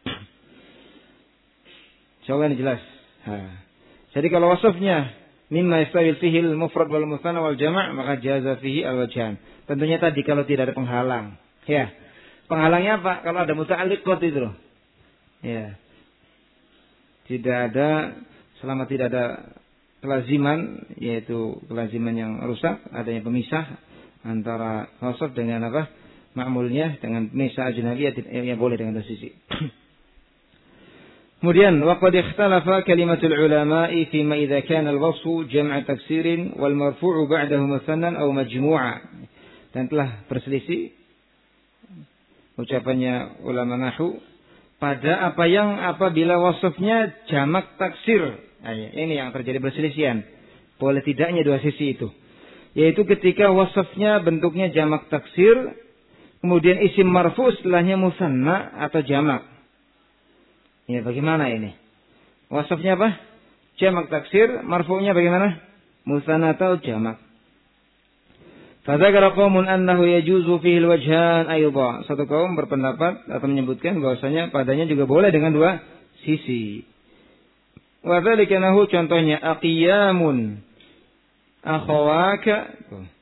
Jawabannya jelas. Jadi kalau wasafnya mimma yastawil fihi al-mufrad wal musanna wal jama', maka jaza fihi al-wajhan. Tentunya tadi kalau tidak ada penghalang. Ya. Penghalangnya apa? Kalau ada muta'alliqat itu loh. Ya. Tidak ada, selama tidak ada kelaziman, yaitu kelaziman yang rusak, adanya pemisah antara wasaf dengan apa? Ma'mulnya, dengan pemisah ajnabiyah yang boleh dengan dua sisi. Kemudian waqad ikhtalafa kalimatul ulama'i fima idza kana al-wasfu jam'a taksirin wal marfu'u ba'dahu musannan aw majmu'a. Dan telah berselisih ucapannya ulama nahwu pada apa yang apabila wasfnya jamak taksir. Nah, ini yang terjadi perselisihan. Boleh tidaknya dua sisi itu. Yaitu ketika wasfnya bentuknya jamak taksir, kemudian isim marfu' setelahnya musanna atau jamak. Ya, bagaimana ini? Wasafnya apa? Jamak taksir, marfu'nya bagaimana? Musanna atau jamak. Fadzakara qaumun annahu yajuzu fihi al-wajhan aidha. Satu kaum berpendapat atau menyebutkan bahwasanya padanya juga boleh dengan dua sisi. Wa dzalika nahu, contohnya aqiyamun akhawaka.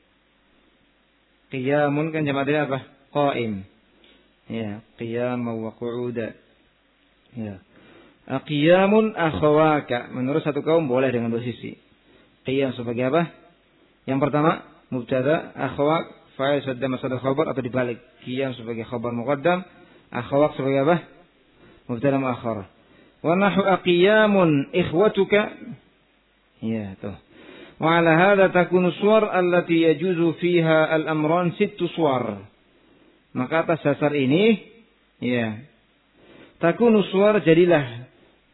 Qiyamun kan jamak dari apa? Qaim. Ya, qiyam wa qu'uda. Ya. Qiyamun akhawaka. Menurut satu kaum boleh dengan dua sisi. Qiyam sebagai apa? Yang pertama, mubtada, akhawak, fa'il saddam sadr khabar, atau dibalik. Qiyam sebagai khabar muqaddam, akhawak sebagai apa? Mubtada muakhar. Wa nahu aqiyamun ikhwatuka. Ya, tuh. Wa ala hadha takunu suwar allati yajuzu fiha al-amran 6 suwar. Maka atas dasar ini, ya, takunu suwar, jadilah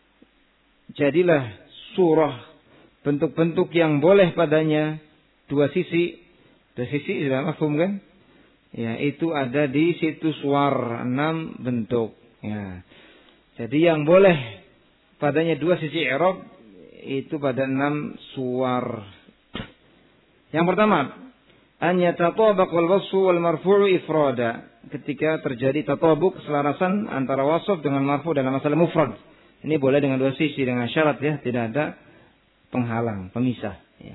surah, bentuk-bentuk yang boleh padanya dua sisi. Dua sisi sudah mafhum kan? Ya, itu ada di situ suwar 6 bentuk. Ya. Jadi yang boleh padanya dua sisi i'rab itu pada 6 suwar. Yang pertama, an yatatabaq wal wasfu wal marfu'u ifrada. Ketika terjadi tatabuk, keselarasan antara wasf dengan marfu dalam masalah mufrad. Ini boleh dengan dua sisi, dengan syarat ya, tidak ada penghalang, pemisah. Ya.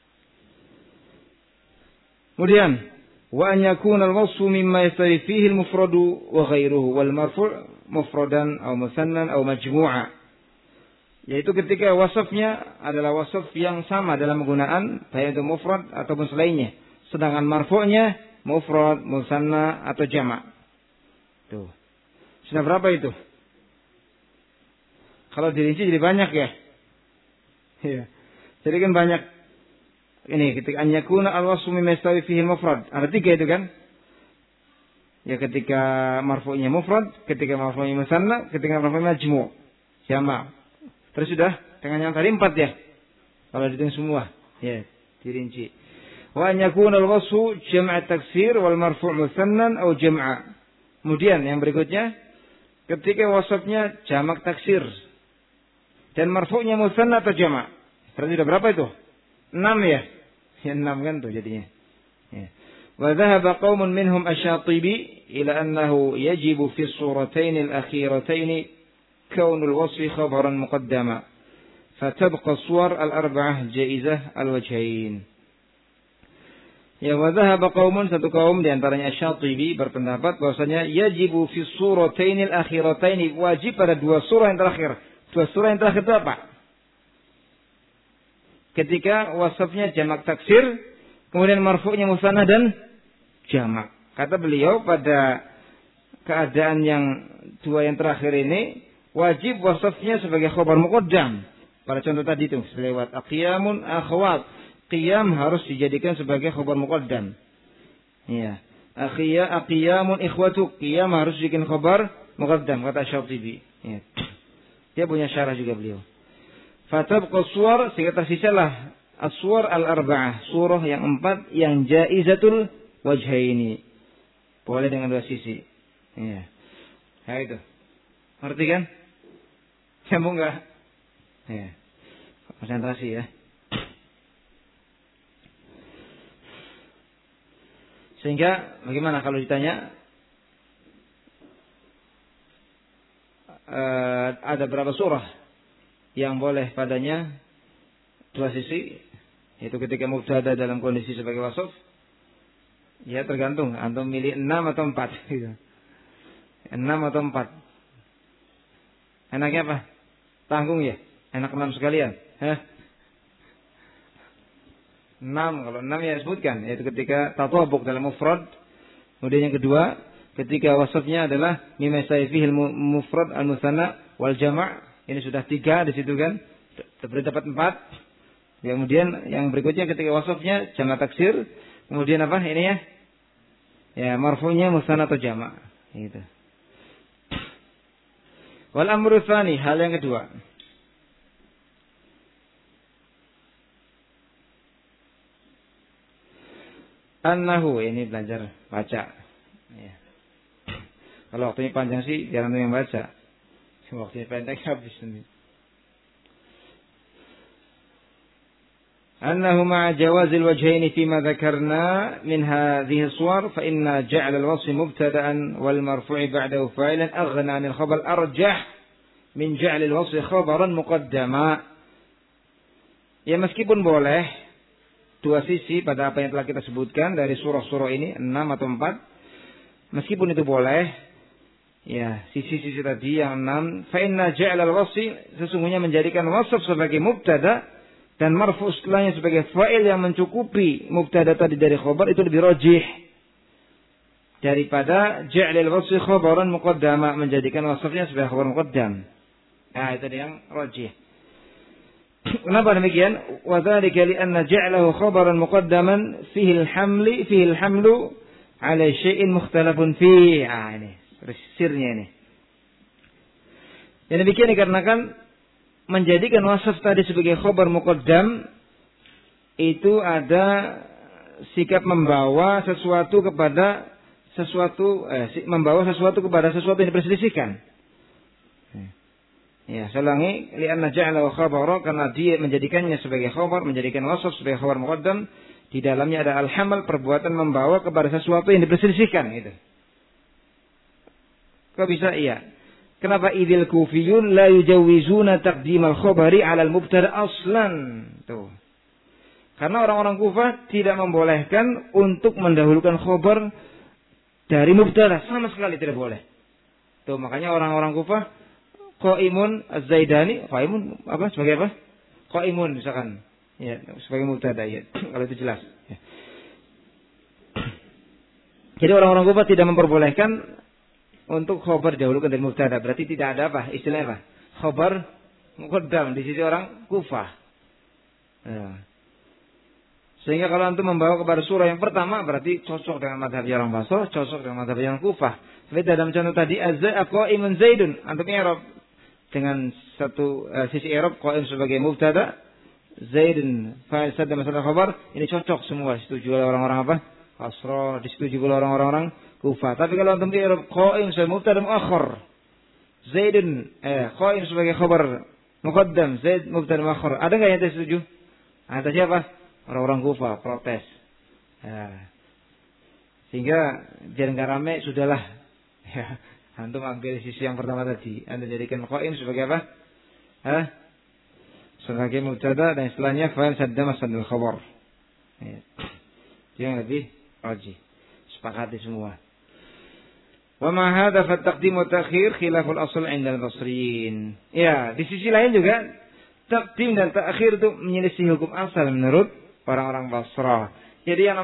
Kemudian, wa an yakuna al-wasfu mimma yastawi fihi al-mufradu wa ghairuhu wal marfu' mufradan aw musannan aw majmu'a. Yaitu ketika wasfnya adalah wasf yang sama dalam penggunaan baik itu mufrad ataupun selainnya. Sedangkan marfu'nya mufrad, musanna atau jamak. Tuh. Sudah berapa itu? Kalau dirinci jadi banyak ya. Iya. Jadi kan banyak. Ini ketika an yakuna al-wasfu mimma yastawi fihi al-mufrad. Ada 3 itu kan? Ya, ketika marfu'nya mufrad, ketika marfu'nya musanna, ketika marfu'nya majmu', jamak. Terus sudah dengan yang tadi 4 ya. Kalau dihitung semua, ya, dirinci. Wa an yakuna al-wasfu jam'a taksir wal marfu' musannan aw jam'a. Kemudian yang berikutnya, ketika wasfnya jamak taksir dan marfu'nya musanna atau jamak. Berarti sudah berapa itu? 6 ya? Ya 6 kan tuh jadinya. Ya. Wa dhahaba qaumun minhum asy-Syatibi ila annahu yajibu fi as-suratayn al-akhiratayn kaunul wasfi khabaran muqaddama. Fatabqa as-suwar al-arba'ah jaizah al-wajhain. Ya wa dhahaba qaumun, satu kaum di antaranya Asy-Syatibi berpendapat bahwasanya yajibu fi as-suratayn al-akhiratayn, wajib pada 2 surah yang terakhir. 2 surah yang terakhir itu apa? Ketika wasafnya jamak taksir, kemudian marfu'nya musanna dan jamak. Kata beliau pada keadaan yang 2 yang terakhir ini wajib wasafnya sebagai khabar muqaddam. Pada contoh tadi itu lewat aqiyamun akhwat, qiyam harus dijadikan sebagai khabar muqaddam. Iya. Aqiyamun ikhwatu, qiyam harus dijadikan khabar muqaddam kata Syatibi. Iya. Dia punya syarah juga beliau. Fatabqa suwar, sehingga tersisalah as-suwar al-arba'ah, surah yang 4 yang jaizatul wajhaini. Boleh dengan 2 sisi. Iya. Ya itu. Ngerti kan? Nyambung enggak? Iya. Konsentrasi ya. Sehingga bagaimana kalau ditanya ada berapa surah yang boleh padanya 2 sisi, yaitu ketika mubtada dalam kondisi sebagai wasaf, ya tergantung antum milih 6 atau 4 gitu. 6 atau 4. Enaknya apa? Tanggung ya? Enak 6 sekalian. 6, kalau 6 ya sebutkan, yaitu ketika tathabuk dalam mufrad. Kemudian yang kedua, ketika wasafnya adalah mimma sayfihil mufrad al-musanna wal jama'. Ini sudah 3 di situ kan. Berarti dapat 4. Kemudian yang berikutnya ketika wasafnya jamak taksir. Kemudian apa ini ya? Ya marfu'nya musanna atau jamak. Gitu. Wal amru tsani, hal yang kedua. Annahu, ini belajar baca. Ya. Kalau waktunya panjang sih jangan yang baca. Waktunya pendek habis ini. Annahu ma'a jawazil wajhaini fima dzakarna min hadhihi suwar fa inna ja'ala al-wasf mubtada'an wal marfu'i ba'dahu fa'ilan aghna 'anil khabar arjah min ja'al al-wasf khabaran muqaddama. Ya meskipun boleh 2 sisi pada apa yang telah kita sebutkan dari surah-surah ini 6 atau 4, meskipun itu boleh. Ya, sisi-sisi tadi yang 6, fa inna ja'al al-wasf, sesungguhnya menjadikan wasf sebagai mubtada dan marfu setelahnya sebagai fa'il yang mencukupi mubtada tadi dari khabar itu lebih rajih daripada ja'al al-wasf khabaran muqaddama, menjadikan wasfnya sebagai khabar muqaddam. Nah, itu yang rajih. Kenapa demikian? Wa dzalika li anna ja'alahu khabaran muqaddaman fihi al-hamlu ala syai'in mukhtalafun fihi. Ah, ini sirnya ini. Yang demikian dikarenakan menjadikan wasaf tadi sebagai khabar muqaddam itu ada sikap membawa sesuatu kepada sesuatu yang diperselisihkan. Ya, saya ulangi, li'anna ja'ala khabara, karena dia menjadikannya sebagai khabar, menjadikan wasaf sebagai khabar muqaddam, di dalamnya ada al-hamal, perbuatan membawa kepada sesuatu yang diperselisihkan gitu. Kok bisa? Iya. Kenapa idil kufiyun la yujawizuna taqdim al-khabari 'ala al-mubtada aslan? Tuh. Karena orang-orang Kufah tidak membolehkan untuk mendahulukan khabar dari mubtada, sama sekali tidak boleh. Tuh, makanya orang-orang Kufah qaimun az-Zaidani, qaimun apa sebagai apa? Qaimun misalkan. Ya, sebagai mubtada ya. Kalau itu jelas. Ya. Jadi orang-orang Kufah tidak memperbolehkan untuk khabar dahulukan dari mubtada, berarti tidak ada apa? Istilahnya apa? Khabar muqaddam di sisi orang Kufah. Ya. Sehingga kalau antum membawa kepada surah yang pertama berarti cocok dengan mazhab orang Basrah, cocok dengan mazhab orang Kufah. Seperti dalam contoh tadi qaimun Zaidun, antum i'rab dengan satu sisi i'rab qaim sebagai mubtada, Zaidun fa'il sadda masalah khabar, ini cocok semua, disetujui oleh orang-orang apa? Basrah, disetujui oleh orang-orang Kufah. Tapi kalau antum i'rab qaim sebagai mubtada muakhar, Zaidun qaim sebagai khabar muqaddam, Zaid mubtada muakhar. Ada enggak yang setuju? Ada siapa? Orang-orang Kufah protes. Ya. Sehingga biar enggak rame sudahlah. Ya, antum ambil sisi yang pertama tadi. Anda jadikan qaim sebagai apa? Sebagai mubtada dan istilahnya fa'il sadda masadul khabar. Ya. Yang lebih rajih. Sepakati semua. Wa ma hadza fa taqdim wa ta'khir khilaful asl 'inda al-basriyin. Ya, di sisi lain juga taqdim dan ta'khir itu menyelisih hukum asal menurut orang-orang Basrah. Jadi yang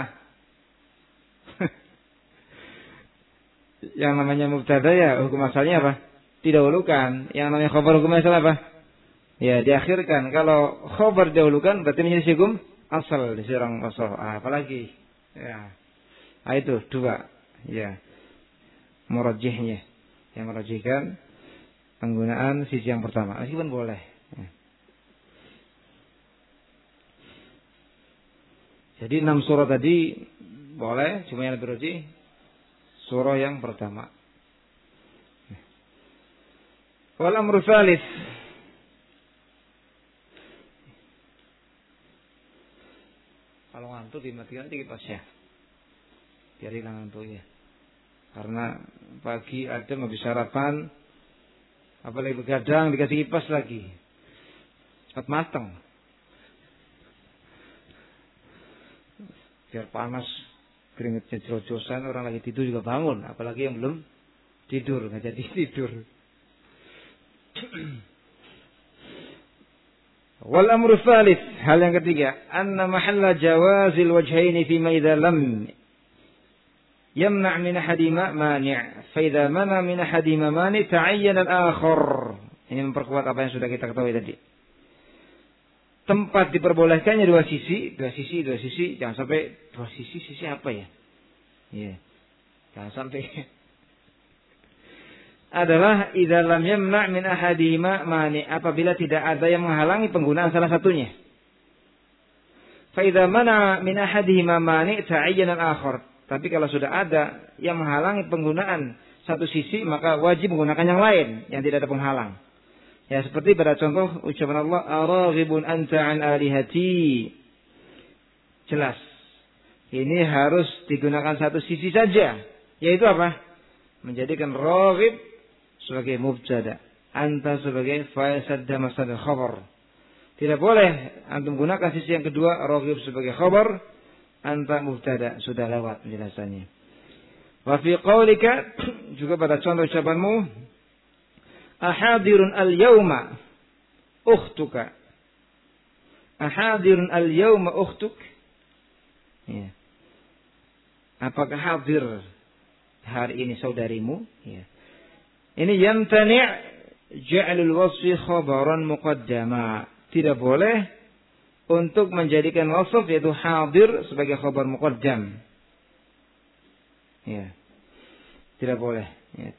namanya mubtada ya hukum asalnya apa? Didahulukan. Yang namanya khabar hukum asal apa? Ya, diakhirkan. Kalau khabar didahulukan berarti menyelisih hukum asal di sisi orang Basrah. Apalagi ya. Itu dua. Ya. Murajjihnya yang merajihkan penggunaan sisi yang pertama meskipun boleh ya. Jadi 6 surah tadi boleh, cuma yang lebih rajih surah yang pertama. Wal amru tsalits, kalau ngantuk dimatikan dikit pasnya biar hilang ngantuknya. Karena pagi ada habis sarapan, apalagi begadang dikasih kipas lagi, cepat matang. Biar panas, keringetnya jero-josan, orang lagi tidur juga bangun, apalagi yang belum tidur, nggak jadi tidur. Wal amru tsalits, hal yang ketiga, anna mahalla jawazil wajhaini fima idza lam yamna' min ahadima mani', fa idza mana min ahadima mani' ta'ayyana al-akhar. Ini memperkuat apa yang sudah kita ketahui tadi. Tempat diperbolehkannya dua sisi, jangan sampai dua sisi apa ya? Iya. Jangan sampai adalah idza lam yamna' min ahadima mani', apabila tidak ada yang menghalangi penggunaan salah satunya. Fa idza mana min ahadihima mani' ta'ayyana al-akhar. Tapi kalau sudah ada yang menghalangi penggunaan satu sisi, maka wajib menggunakan yang lain yang tidak ada penghalang. Ya, seperti pada contoh ucapan Allah, "Araghibun anta an alihati." Jelas. Ini harus digunakan satu sisi saja, yaitu apa? Menjadikan raghib sebagai mubtada, anta sebagai fa'il sadda masdar khabar. Tidak boleh antum gunakan sisi yang kedua, raghib sebagai khabar, anta mubtada, sudah lewat penjelasannya. Wa fi qaulika, juga pada contoh ucapanmu, ahadirun al-yawma ukhtuka. Ahadirun al-yawma ukhtuk. Ya. Apakah hadir hari ini saudarimu? Ya. Ini yamtani' ja'lul wasfi khabaran muqaddama. Tidak boleh untuk menjadikan wasf yaitu hadir sebagai khabar muqaddam. Ya. Tidak boleh. Ya.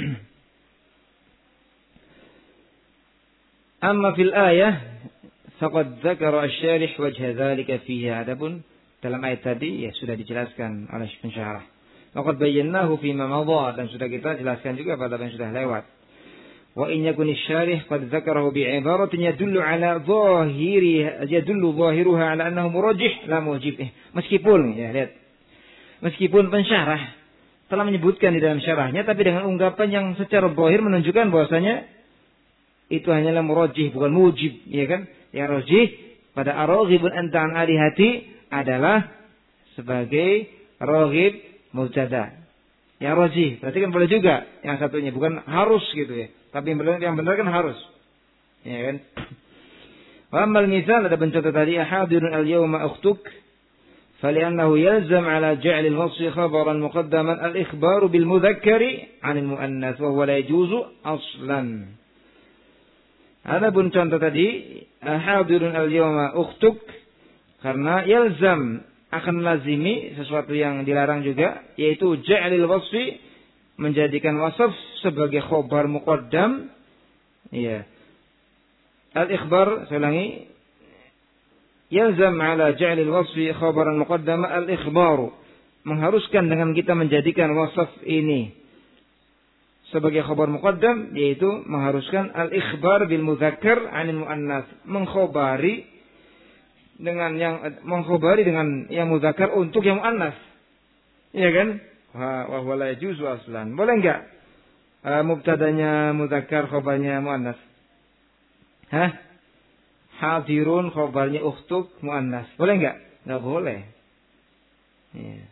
Amma fil ayah faqad dzakara asy-syarih wajha dzalika fihi, adapun dalam ayat tadi ya sudah dijelaskan oleh pensyarah. Laqad bayyanahu fi ma madha, dan sudah kita jelaskan juga pada yang sudah lewat. Wa in yakun asy-syarih qad dzakarahu bi ibaratin yadullu ala zahiruha ala annahu murajjih la mujib. Meskipun ya lihat. Meskipun pensyarah telah menyebutkan di dalam syarahnya, tapi dengan ungkapan yang secara zahir menunjukkan bahwasanya itu hanyalah murajjih bukan mujib, ya kan? Yang rajih pada araghibun anta an alihati adalah sebagai raghib mubtada. Yang rajih, berarti kan boleh juga yang satunya, bukan harus gitu ya. Tapi yang benar kan harus. Ya kan? Wa ammal misal, ada contoh tadi, ahadirun al-yawma ukhtuk, fali'annahu yalzam ala ja'li al-wasfi khabaran muqaddaman al-ikhbaru bil mudzakkari 'anil muannas wa huwa la yajuzu aslan. Adapun contoh tadi, ahadirun al-yawma ukhtuk, karena yalzam akan lazimi sesuatu yang dilarang juga, yaitu ja'lil wasfi, menjadikan wasf sebagai khobar muqaddam. Ya. Al-ikhbar, saya ulangi, yalzam ala ja'lil wasfi khabaran muqaddama al-ikhbaru, mengharuskan dengan kita menjadikan wasf ini sebagai khabar muqaddam, yaitu mengharuskan al-ikhbar bil mudzakkar 'anil muannas, mengkhabari dengan yang mudzakkar untuk yang muannas. Iya kan? Wa huwa la yajuzu aslan. Boleh enggak mubtadanya mudzakkar, khabarnya muannas? Hadirun khabarnya ukhtuk muannas. Boleh enggak? Enggak boleh. Ya.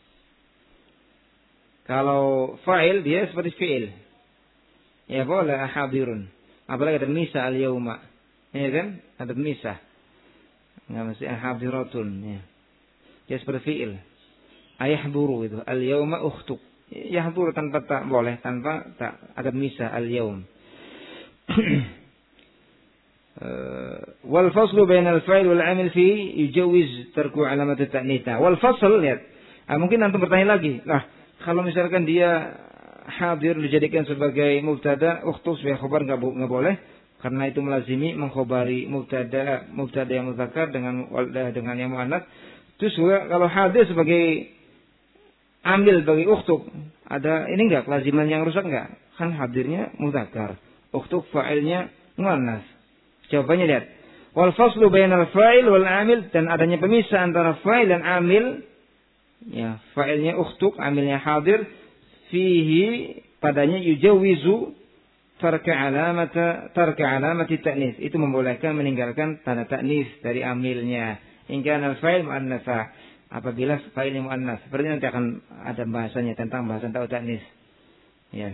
Kalau fa'il dia seperti fi'il. Ya boleh hadirun. Apalagi ada misa al-yauma. Ya kan? Ada misa. Enggak mesti hadiratun, ya. Dia seperti fi'il. Ayahduru itu al-yauma ukhtuk. Yahduru tanpa tak boleh, tanpa tak ada misa al-yaum. Wal faslu bainal fa'il wal 'amil fi yujawiz tarku alamat at-ta'nits. Wal fasl, lihat. Mungkin antum bertanya lagi. Nah, kalau misalkan dia hadir dijadikan sebagai mubtada, ukhtus sebagai khabar enggak boleh, karena itu melazimi mengkhabari mubtada yang mudzakkar dengan yang muannats. Terus juga kalau hadir sebagai ambil bagi ukhtuk, ada ini enggak kelaziman yang rusak enggak? Kan hadirnya mudzakkar, ukhtuk fa'ilnya muannats. Jawabannya lihat. Wal faslu bainal fa'il wal 'amil, dan adanya pemisah antara fa'il dan amil. Ya, fa'ilnya ukhtuk, amilnya hadir, fihi padanya yujawizu tarka alamati ta'nis. Itu membolehkan meninggalkan tanda ta'nis dari amilnya. In kana al-fa'il muannatsa, apabila fa'ilnya muannas. Seperti nanti akan ada bahasanya tentang bahasan ta'nis. Ya.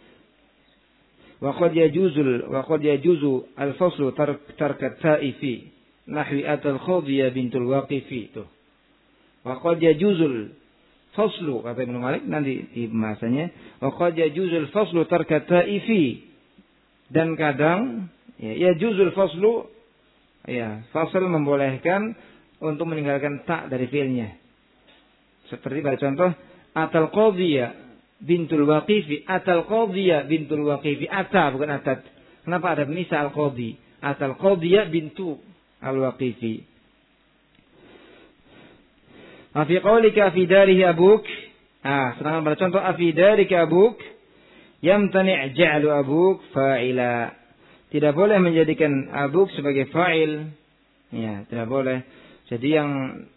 Wa qad yajuzu al-faslu tarka ta'ifi nahwi atal khadiyah bintul waqifi. Tuh. Wa qad yajuzul faslu, kata Ibnu Malik nanti di bahasanya, wa qad yajuzul faslu tarka ta'ifi, dan kadang yajuzul faslu, ya, fasl membolehkan untuk meninggalkan tak dari fiilnya. Seperti pada contoh atal qadiyah bintul waqifi, atal qadiyah bintul waqifi, ata bukan atat. Kenapa ada misal qadi? Atal qadiyah bintu al-waqifi. Afi qaulika fi darihi abuk. Sedangkan pada contoh afi darika abuk, yamtani' ja'lu abuk fa'ila. Tidak boleh menjadikan abuk sebagai fa'il. Ya, tidak boleh. Jadi yang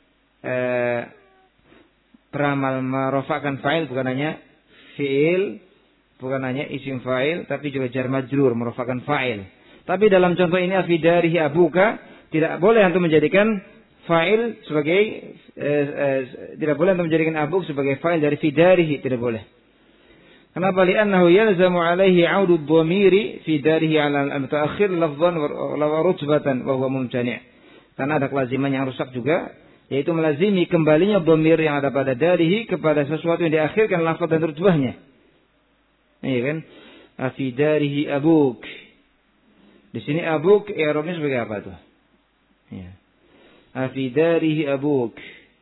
peramal merofakkan fa'il bukan hanya fi'il, bukan hanya isim fa'il, tapi juga jar majrur merofakkan fa'il. Tapi dalam contoh ini afi darihi abuka, tidak boleh untuk menjadikan fa'il sebagai tidak boleh untuk menjadikan abuk sebagai fa'il dari fi darihi, tidak boleh. Kenapa? Li'annahu yalzamu alaihi 'audu ad-dhamiri fi darihi 'ala al-mutaakhir lafdhan wa rutbatan wa huwa mumtani'. Karena ada kelaziman yang rusak juga, yaitu melazimi kembalinya dhamir yang ada pada darihi kepada sesuatu yang diakhirkan lafaz dan rutbahnya. Iya kan? Fi darihi abuk. Di sini abuk i'rabnya sebagai apa tuh? Ya. Fi darihi abuk.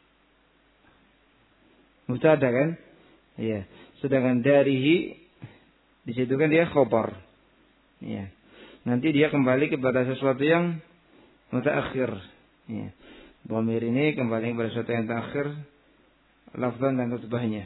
Mubtada kan? Iya. Sedangkan darihi di situ kan dia khabar. Iya. Nanti dia kembali kepada sesuatu yang mutaakhir. Iya. Dhamir ini kembali kepada sesuatu yang terakhir, lafzan dan rutbahnya.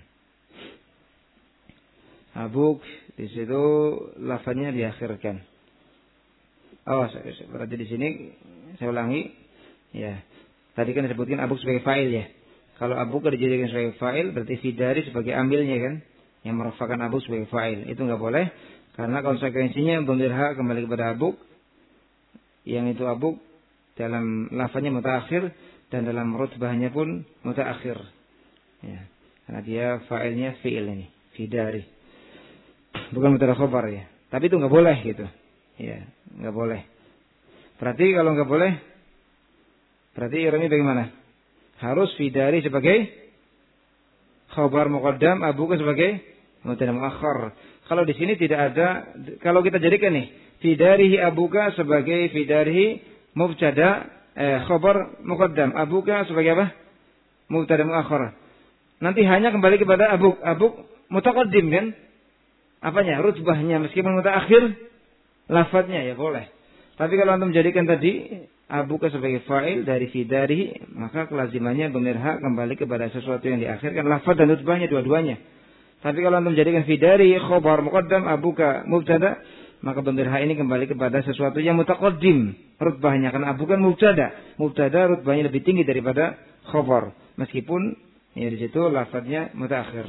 Abuk di situ lafaznya diakhirkan. Berarti di sini saya ulangi. Ya. Tadi kan disebutkan abuk sebagai fa'il ya. Kalau abuk dijadikan sebagai fa'il, berarti fidari sebagai ambilnya kan, yang merofakkan abuk sebagai fa'il. Itu enggak boleh, karena konsekuensinya dhamir ha kembali kepada abuk, yang itu abuk dalam lafaznya mutaakhir dan dalam rutbahnya pun mutaakhir. Ya. Karena dia fa'ilnya fi'il ini, fidari. Bukan mubtada khabar ya. Tapi itu enggak boleh gitu. Ya, enggak boleh. Berarti kalau enggak boleh, berarti i'rabnya bagaimana? Harus fidari sebagai khabar muqaddam, abuka sebagai mubtada muakhar. Kalau di sini tidak ada, kalau kita jadikan nih fidarihi abuka sebagai fidarihi mubtada khabar muqaddam, abuka sebagai apa? Mubtada muakhar. Nanti hanya kembali kepada abuk mutaqaddim kan? Apanya? Rutbahnya meskipun mutaakhir, lafadznya ya boleh. Tapi kalau antum menjadikan tadi abuka sebagai fa'il dari fidarihi, maka kelazimannya dhamir ha kembali kepada sesuatu yang diakhirkan lafaz dan rutbahnya dua-duanya. Tapi kalau antum jadikan fi dari khabar muqaddam abuka mubtada, maka dhamir ha ini kembali kepada sesuatu yang mutaqaddim rutbahnya, karena abu kan mubtada. Mubtada rutbahnya lebih tinggi daripada khabar, meskipun ya di situ lafadznya mutaakhir.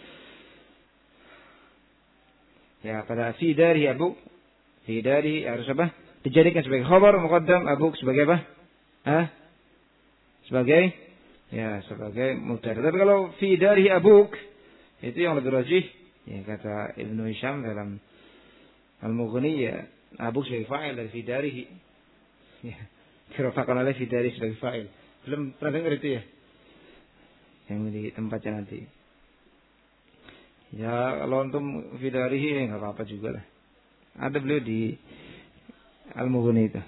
Ya, pada fi dari abuk, fi dari harus apa? Dijadikan sebagai khabar muqaddam, abuk sebagai apa? Sebagai mubtada. Tapi kalau fi dari abuk itu yang lebih rajih, ya kata Ibnu Hisham dalam Al-Mughni, ya abuk sebagai fa'il dari fi darihi. Ya, dirafakan oleh fi dari sebagai fa'il. Belum pernah dengar itu ya? Yang di tempatnya nanti. Ya kalau untuk fi darihi enggak apa-apa juga lah. Ada beliau di Al-Mughni itu.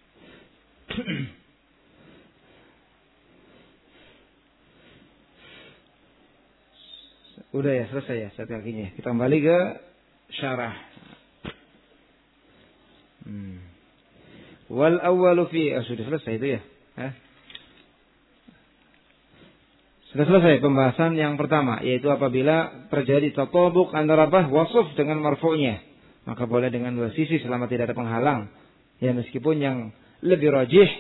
Udah ya, selesai ya satu kakinya. Kita kembali ke syarah. Wal awwalu fi, sudah selesai itu ya. Sudah selesai pembahasan yang pertama, yaitu apabila terjadi tatabuk antara wasf dengan marfu'nya, maka boleh dengan dua sisi selama tidak ada penghalang. Ya meskipun yang lebih rajih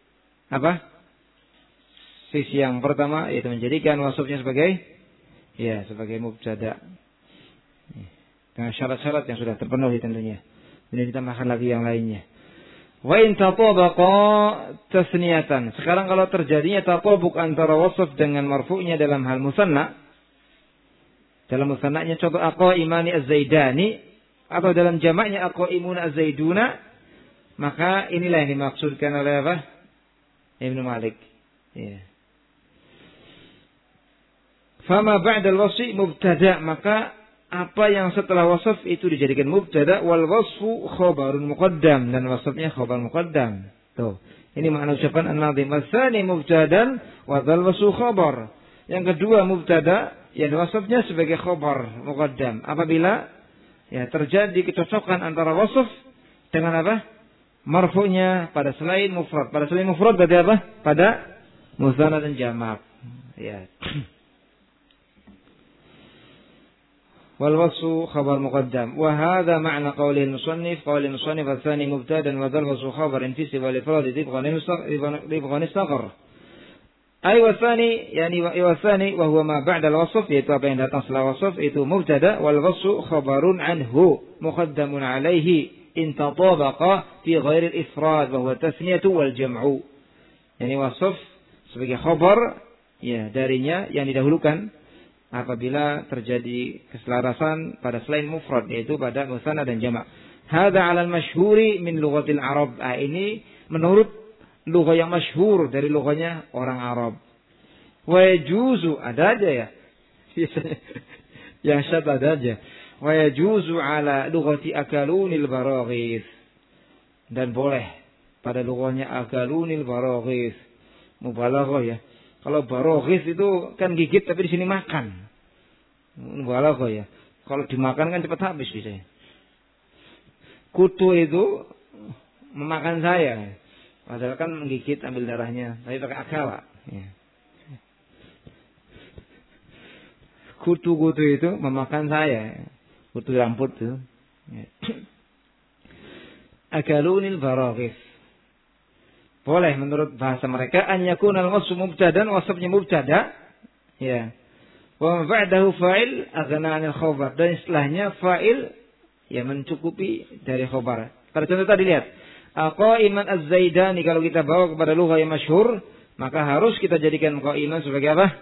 sisi yang pertama, yaitu menjadikan wasfnya sebagai mubtada. Dengan syarat-syarat yang sudah terpenuhi tentunya. Ini ditambahkan lagi yang lainnya. Wa in tatabaqa tasniyatan. Sekarang kalau terjadinya tatabuk antara wasf dengan marfu'nya dalam hal musanna. Dalam musannanya contoh aqaimani az-zaidani atau dalam jamaknya aqaimuna az-zaiduna, maka inilah yang dimaksudkan oleh Ibnu Malik. Ya. Fama ba'dal wasfi mubtada, maka apa yang setelah wasf itu dijadikan mubtada, wal wasfu khabarun muqaddam, dan wasfnya khabar muqaddam. Tuh, ini makna ucapan an-nadhim ats-tsani mubtadan wa dzal wasfu khabar. Yang kedua mubtada, yang wasfnya sebagai khabar muqaddam. Apabila ya terjadi kecocokan antara wasf dengan marfu'nya pada selain mufrad. Pada selain mufrad berarti pada musanna dan jamak. Ya. والوصف خبر مقدم وهذا معنى قوله المصنف الثاني مبتدا وذا الوصف خبر في سوى الافراد ضبغا الصغر أي والثاني وهو ما بعد الوصف, yaitu apa yang datang setelah wasf itu mubtada, wal wasfu khabarun anhu muqaddamun alaihi in tatabaqa fi ghairi al-ifrad wa huwa tasniyatu wal jam'u. Yani wasf sebagai khabar ya darinya yang didahulukan apabila terjadi keselarasan pada selain mufrad, yaitu pada musanna dan jamak. Hadza 'ala al-masyhuri min lughatil Arab. Ini menurut lugah yang masyhur dari lugahnya orang Arab. Wa yajuzu, ada aja ya. Yang syad ada aja. Wa yajuzu 'ala lughati akalunil baraghis. Dan boleh pada lugahnya akalunil baraghis. Mubalaghah ya. Kalau baroghis itu kan gigit tapi di sini makan. Mubalaghah ya. Kalau dimakan kan cepat habis biasanya. Kutu itu memakan saya. Padahal kan menggigit ambil darahnya, tapi pakai akal. Ya. Kutu-kutu itu memakan saya. Kutu rambut itu. Ya. Akalunil baroghis. Boleh menurut bahasa mereka an yakunal wasfu mubtadan, wasfnya mubtada ya, wa ba'dahu fa'il aghna 'anil khabar, dan istilahnya fa'il ya mencukupi dari khabar. Pada contoh tadi lihat aqaiman az-zaidani, kalau kita bawa kepada lugah yang masyhur maka harus kita jadikan qaiman sebagai apa?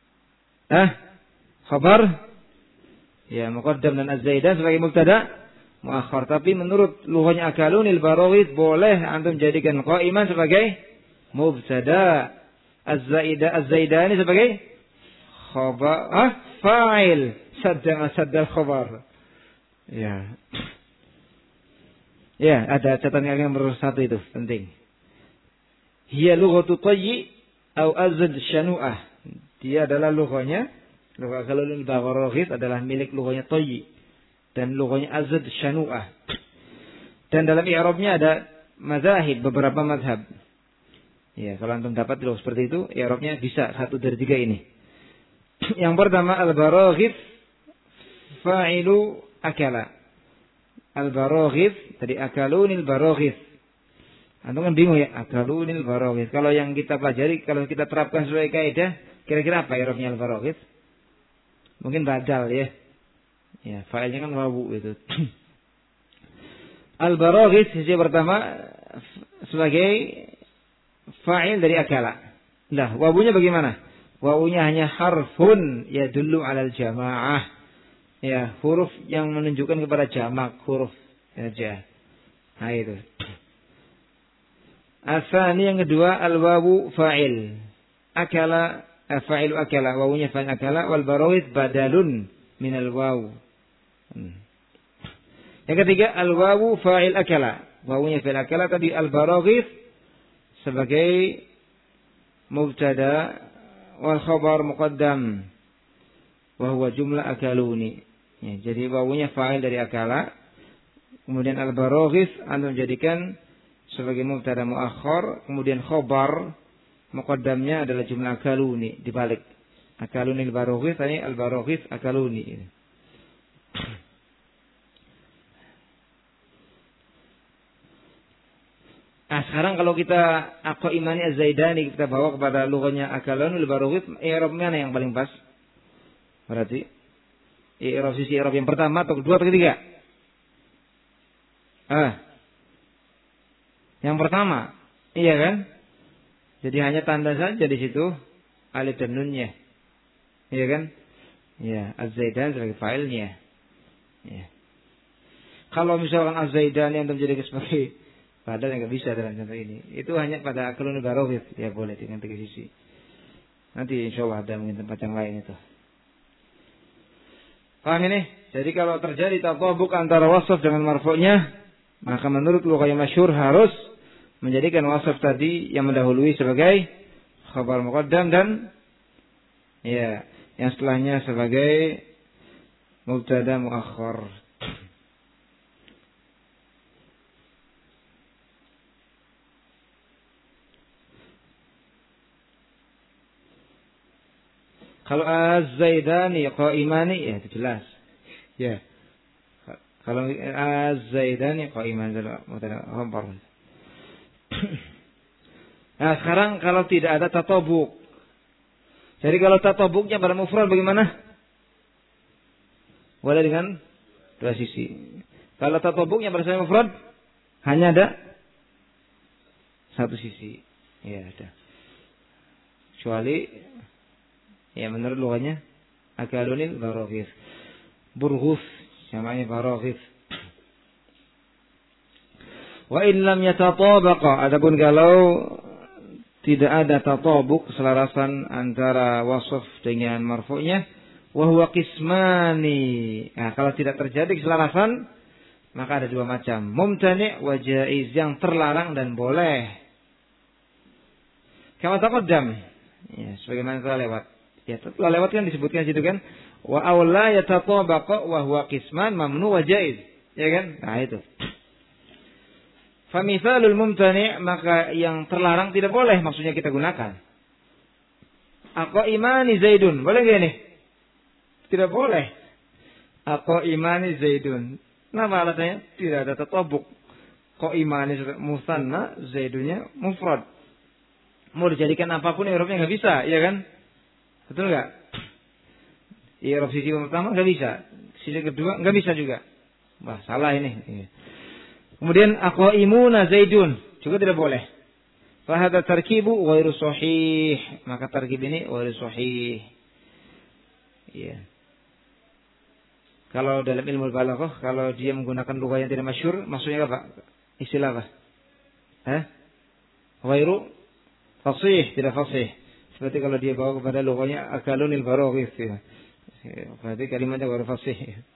Khabar ya muqaddam, dan az-zaidan sebagai mubtada muakhar. Tapi menurut lughahnya akalunil baraghis boleh antum jadikan qaiman sebagai mubtada, az-zaidani sebagai khabar fa'il, saddal khabar. Ya. Ya, ada catatan yang nomor 1 itu penting. Hiya lughatu tayyi atau azd shanu'ah. Dia adalah lughahnya, lughah akalunil baraghis adalah milik lughahnya tayyi dan lughahnya azd shanu'ah. Dan dalam i'rabnya ada mazahib, beberapa mazhab. Ya, kalau antum dapat loh seperti itu, i'rabnya bisa 1 dari 3 ini. Yang pertama al-baraghis fa'ilu akala. Al-baraghith, tadi akalunil baraghith. Antum kan bingung ya, akalunil baraghith. Kalau yang kita pelajari, kalau kita terapkan sesuai kaidah, kira-kira apa i'rabnya al-baraghith? Mungkin badal ya. Ya, fa'ilnya kan wawu itu. Al-baraghith sisi pertama sebagai fa'il dari akala. Nah, wawunya bagaimana? Wawunya hanya harfun yadullu 'alal jamaah. Ya, huruf yang menunjukkan kepada jamak, huruf saja. Nah, itu. Asani yang kedua al-wawu fa'il. Akala fa'ilu akala, wawunya fa'il akala wal baraghith badalun minal wawu. Yang ketiga al-wawu fa'il akala. Wawunya fa'il akala, tadi al-baraghith sebagai mubtada wal khabar muqaddam wa huwa jumlah akaluni. Ya, jadi wawunya fa'il dari akala. Kemudian al-baraghith antum jadikan sebagai mubtada muakhar, kemudian khabar muqaddamnya adalah jumlah akaluni dibalik. Akaluni al-baraghith, ini al-baraghith akaluni. Nah, sekarang kalau kita imani az-Zaidani kita bawa kepada lughahnya akalunul baraghith, i'rab mana yang paling pas? Berarti i'rab sisi i'rab yang pertama atau kedua atau ketiga? Yang pertama. Iya kan? Jadi hanya tanda saja di situ alif dan nunnya. Iya kan? Ya, az-Zaidani sebagai fa'ilnya. Ya. Kalau misalkan az-Zaidani yang menjadi sebagai padahal yang nggak bisa dalam contoh ini. Itu hanya pada akalunul baraghith. Ya boleh dengan tiga sisi. Nanti insyaallah ada mungkin tempat yang lain itu. Paham ini? Jadi kalau terjadi tatabuk antara wasf dengan marfu'nya, maka menurut lughah yang masyhur harus menjadikan wasf tadi yang mendahului sebagai khabar muqaddam dan ya yang setelahnya sebagai mubtada muakhar. Kalau az-Zaidani qa'imani ya itu jelas. Ya. Kalau az-Zaidani qa'iman mubtada khabar. Nah, sekarang kalau tidak ada tatabuk. Jadi kalau tatabuknya pada mufrad bagaimana? Boleh dengan dua sisi. Kalau tatabuknya pada mufrad hanya ada satu sisi. Ya, ada. Kecuali ya menurut lughahnya akalunil baraghith. Burghus namanya baraghith. Wa in lam yatatabaqa, adapun kalau tidak ada tatabuk keselarasan antara wasf dengan marfu'nya, wa huwa qismani. Nah, kalau tidak terjadi keselarasan maka ada dua macam, mumtani' wa jaiz, yang terlarang dan boleh. Kama taqaddam. Ya, sebagaimana telah lewat. Ya, telah lewat kan disebutkan situ kan, wa awla yatatabaqa wa huwa qisman mamnu wa jaiz. Ya kan? Nah, itu. Famithalul mumtani', maka yang terlarang tidak boleh maksudnya kita gunakan. Aqaimani Zaidun. Boleh enggak ini? Tidak boleh. Aqaimani Zaidun. Nama alasannya tidak ada tatabuk. Qaimani musanna, Zaidunnya mufrad. Mau dijadikan apapun i'rabnya enggak bisa, ya kan? Betul enggak? I'rab sisi pertama enggak bisa. Sisi kedua enggak bisa juga. Wah, salah ini. Kemudian aqaimuna Zaidun juga tidak boleh. Fa hadza tarkibu ghairu sahih. Maka tarkib ini ghairu sahih. Iya. Kalau dalam ilmu balaghah, kalau dia menggunakan lughah yang tidak masyhur, maksudnya apa? Istilah apa? Ghairu fasih, tidak fasih. Seperti kalau dia bawa kepada lughahnya akalunil baraghith. Ya. Berarti kalimatnya ghairu fasih.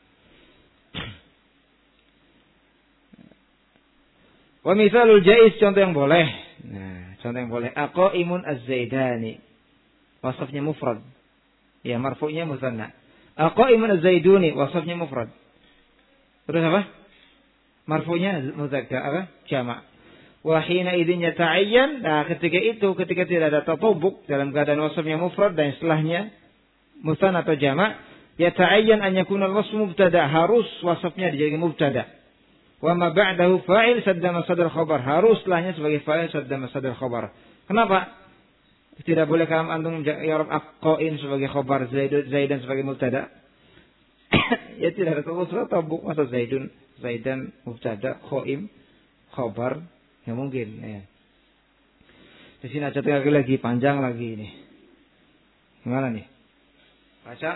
Wa mithalul jaiz, contoh yang boleh. Nah, contoh yang boleh. Aqaimun az-Zaidani. Wasafnya mufrad. Ya, marfu'nya musanna. Aqaimun az-Zaiduni, wasafnya mufrad. Terus apa? Marfu'nya muzakkar, apa? Jama'. Wa hina idzin yata'ayyan. Nah, ketika tidak ada tatabuk dalam keadaan wasafnya mufrad dan setelahnya musanna atau jama', yata'ayyan an yakuna al-wasf mubtada, harus wasfnya dijadikan mubtada. Wa ma ba'dahu fa'il sadda masadar khabar, harus setelahnya sebagai fa'il sadda masadar khabar. Kenapa? Tidak boleh kalam antum i'rab aqain sebagai khabar, zaidan sebagai mubtada. Ya tidak ada surat tabuk, masa zaidan mubtada, qaim khabar, ya mungkin ya. Di sini ada lagi panjang lagi ini. Gimana nih? Baca.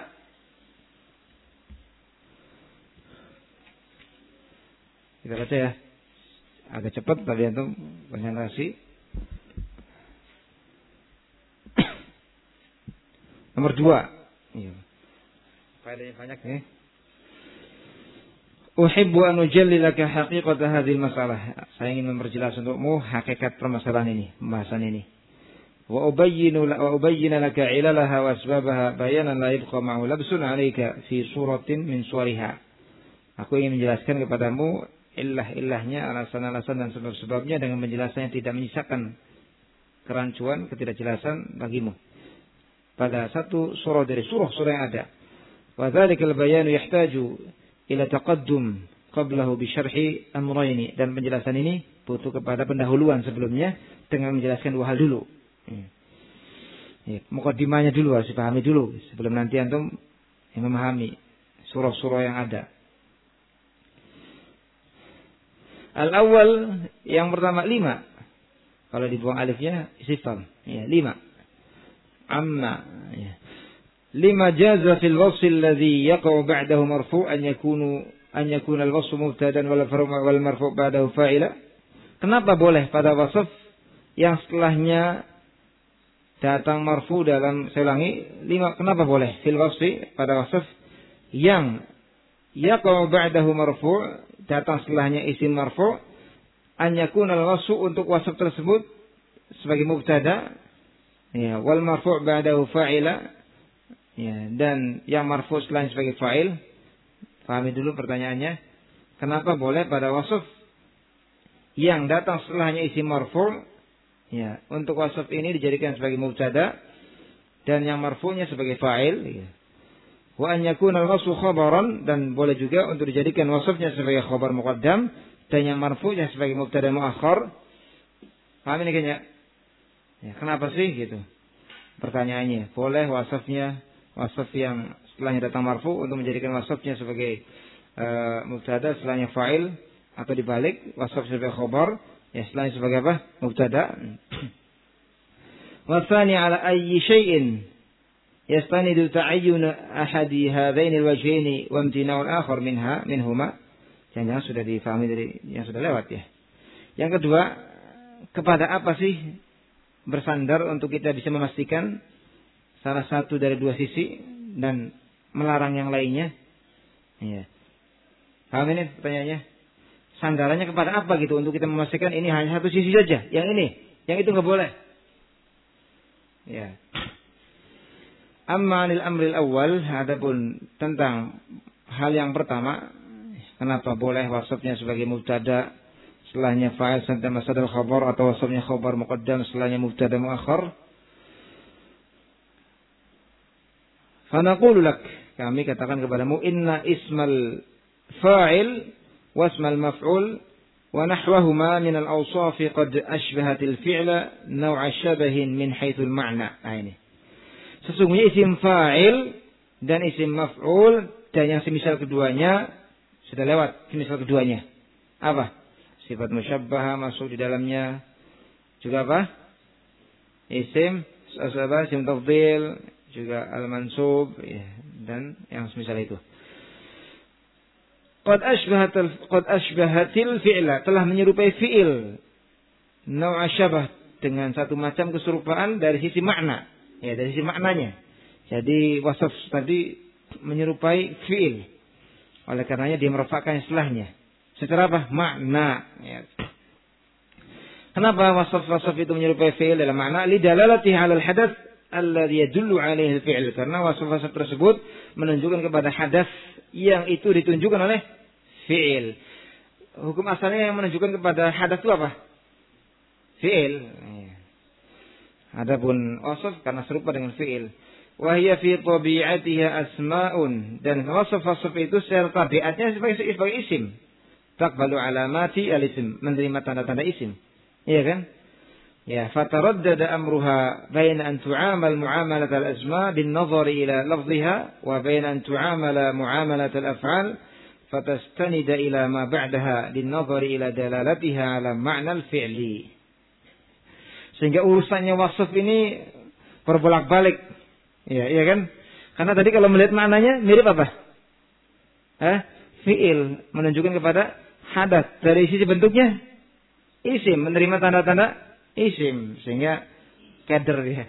Kita baca ya. Agak cepat tapi antum konsentrasi. Nomor 2. Iya. Faedahnya banyak nih. Uhibbu an ujallilaka haqiqata hadhil masalah. Saya ingin memperjelas untukmu hakikat permasalahan ini, pembahasan ini. Wa ubayyinu laka ilalaha wa asbabaha bayanan la yabqa ma'hu labsun 'alaika fi suratin min suwariha. Aku ingin menjelaskan kepadamu illah-illahnya, alasan-alasan dan sebab-sebabnya dengan penjelasannya tidak menyisakan kerancuan, ketidakjelasan bagimu. Pada satu surah dari surah-surah yang ada. Wa dzalikal bayanu yahtaju ila taqaddum qablahu bi syarhi amrayni, dan penjelasan ini butuh kepada pendahuluan sebelumnya dengan menjelaskan dua hal dulu. Ya, mukaddimahnya dulu harus dipahami dulu sebelum nanti antum yang memahami surah-surah yang ada. Al-awwal, yang pertama 5. Kalau dibuang alifnya istifham, ya 5. Amma, ya. Lima jaza fil wasf alladhi yaqa'u ba'dahu marfu' an yakuna al-wasf mubtadan wal marfu' ba'dahu fa'ila. Kenapa boleh pada wasf yang setelahnya datang marfu dalam, saya ulangi, 5, kenapa boleh fil wasfi pada wasf yang yaqa'u ba'dahu marfu', datang setelahnya isim marfu', an yakuna al-wasf, untuk wasf tersebut sebagai mubtada, ya, wal marfu' ba'dahu fa'ila, ya, dan yang marfu setelahnya sebagai fa'il. Pahami dulu pertanyaannya. Kenapa boleh pada wasf yang datang setelahnya isim marfu', ya, untuk wasf ini dijadikan sebagai mubtada dan yang marfu'nya sebagai fa'il, ya. Wa an yakuna al-wasfu khabaran, dan boleh juga untuk dijadikan wasfnya sebagai khabar muqaddam dan yang marfu'nya sebagai mubtada muakhar. Paham ini kayaknya? Ya, kenapa sih gitu? Pertanyaannya, boleh wasf yang setelahnya datang marfu untuk menjadikan wasfnya sebagai mubtada, setelahnya fa'il, atau dibalik wasf sebagai khabar, ya, setelahnya sebagai apa? Mubtada. Wa tsani ala ayyi syai'in yastanidu ta'ayyun ahadi hadain alwajhain wa imtina'u al-akhar minhuma. Jangan sudah difahami dari yang sudah lewat ya. Yang kedua, kepada apa sih bersandar untuk kita bisa memastikan salah satu dari dua sisi dan melarang yang lainnya? Ya. Paham ini pertanyaannya? Sandarannya kepada apa gitu untuk kita memastikan ini hanya satu sisi saja, yang ini, yang itu nggak boleh. Ya. Amma anil amril awal, adapun tentang hal yang pertama, kenapa boleh wasfnya sebagai mubtada, setelahnya fa'il serta masadar khabar, atau wasfnya khabar muqaddam setelahnya mubtada muakhar? Fa naqulu lak, kami katakan kepadamu, inna ismal fa'il wasmal maf'ul wa nahwahuma min al-awsaf qad ashbahat al-fi'la naw'a shabahin min haitsu al-ma'na. Nah ini. Sesungguhnya isim fa'il dan isim maf'ul dan yang semisal keduanya sudah lewat. Semisal keduanya apa? Sifat musyabbahah masuk di dalamnya. Juga apa? Isim tafdhil, juga al-mansub, ya, dan yang semisal itu. Qad ashbahatil fi'la, telah menyerupai fi'il. Naw'a syabah, dengan satu macam keserupaan dari sisi makna. Ya, dari sisi maknanya. Jadi wasaf tadi menyerupai fi'il. Oleh karenanya dia merafakkan setelahnya. Secara apa? Makna. Ya. Kenapa wasaf-wasaf itu menyerupai fi'il dalam makna? Lidalalatihi 'alal hadath alladhi yadullu 'alaihi al-fi'il. Karena wasaf-wasaf tersebut menunjukkan kepada hadas yang itu ditunjukkan oleh fi'il. Hukum asalnya yang menunjukkan kepada hadas itu apa? Fi'il. Adapun wasaf karena serupa dengan fi'il. wa hiya fi tabi'atiha asma'un, dan wasf-wasf itu secara tabiatnya sebagai isim. Taqbalu alamati al-ism, menerima tanda-tanda isim. Iya kan? Ya, fataraddada amruha baina an tu'amal mu'amalat al-asma' bin nazari ila lafziha wa baina an tu'amala mu'amalat al-af'al fatastanida ila ma ba'daha bin nazari ila dalalatiha ala ma'na al-fi'li. Sehingga urusannya wasf ini berbolak-balik. Ya, iya kan? Karena tadi kalau melihat maknanya mirip apa? Fi'il, menunjukkan kepada hadath. Dari sisi bentuknya isim, menerima tanda-tanda isim, sehingga kader dia.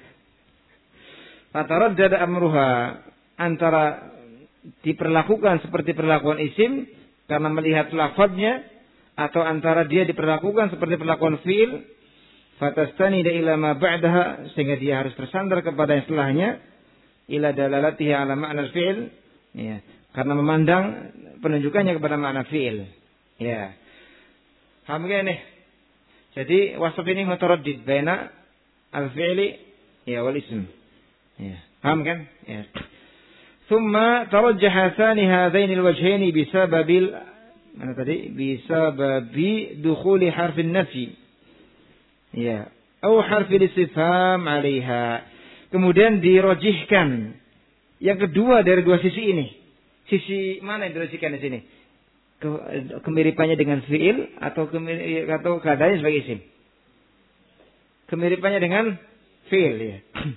Fataraddada amruha, antara diperlakukan seperti perlakuan isim karena melihat lafadznya, atau antara dia diperlakukan seperti perlakuan fi'il, fatastanida ila ma ba'daha, sehingga dia harus bersandar kepada yang setelahnya, ila dalalatiha ala ma'na fi'il, ya, karena memandang penunjukannya kepada makna fi'il. Ya. Paham gak nih? Jadi wasf ini mutaraddid baina al-fi'li ya wal ism. Ya. Paham kan? Ya. Thumma tarajjaha thani hadaini al-wajhaini bisababil mana tadi? Bisababi dukhuli harfin nafi. Ya. Atau harfil istifham 'alaiha. Kemudian dirojihkan yang kedua dari dua sisi ini. Sisi mana yang dirojihkan di sini? Kemiripannya dengan fi'il atau keadaannya sebagai isim? Kemiripannya dengan fi'il, ya.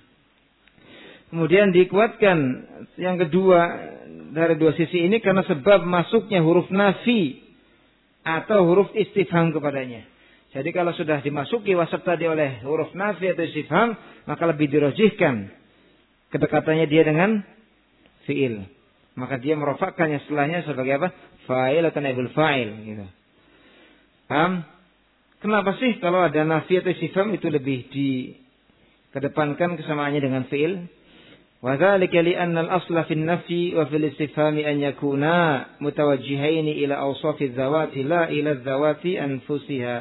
Kemudian dikuatkan yang kedua dari dua sisi ini karena sebab masuknya huruf nafi atau huruf istifham kepadanya. Jadi kalau sudah dimasuki wasf tadi oleh huruf nafi atau istifham, maka lebih dirojihkan kedekatannya dia dengan fi'il. Maka dia merofakkannya setelahnya sebagai apa? Fa'il atau naibul fa'il. Gitu. Paham? Kenapa sih kalau ada nafi atau istifham itu lebih dikedepankan kesamaannya dengan fi'il? Wa dzalika li'anna al-asla fi an-nafyi wa fil istifhami an yakuna mutawajjihaini ila awsafi dzawati la ila dzawati anfusiha.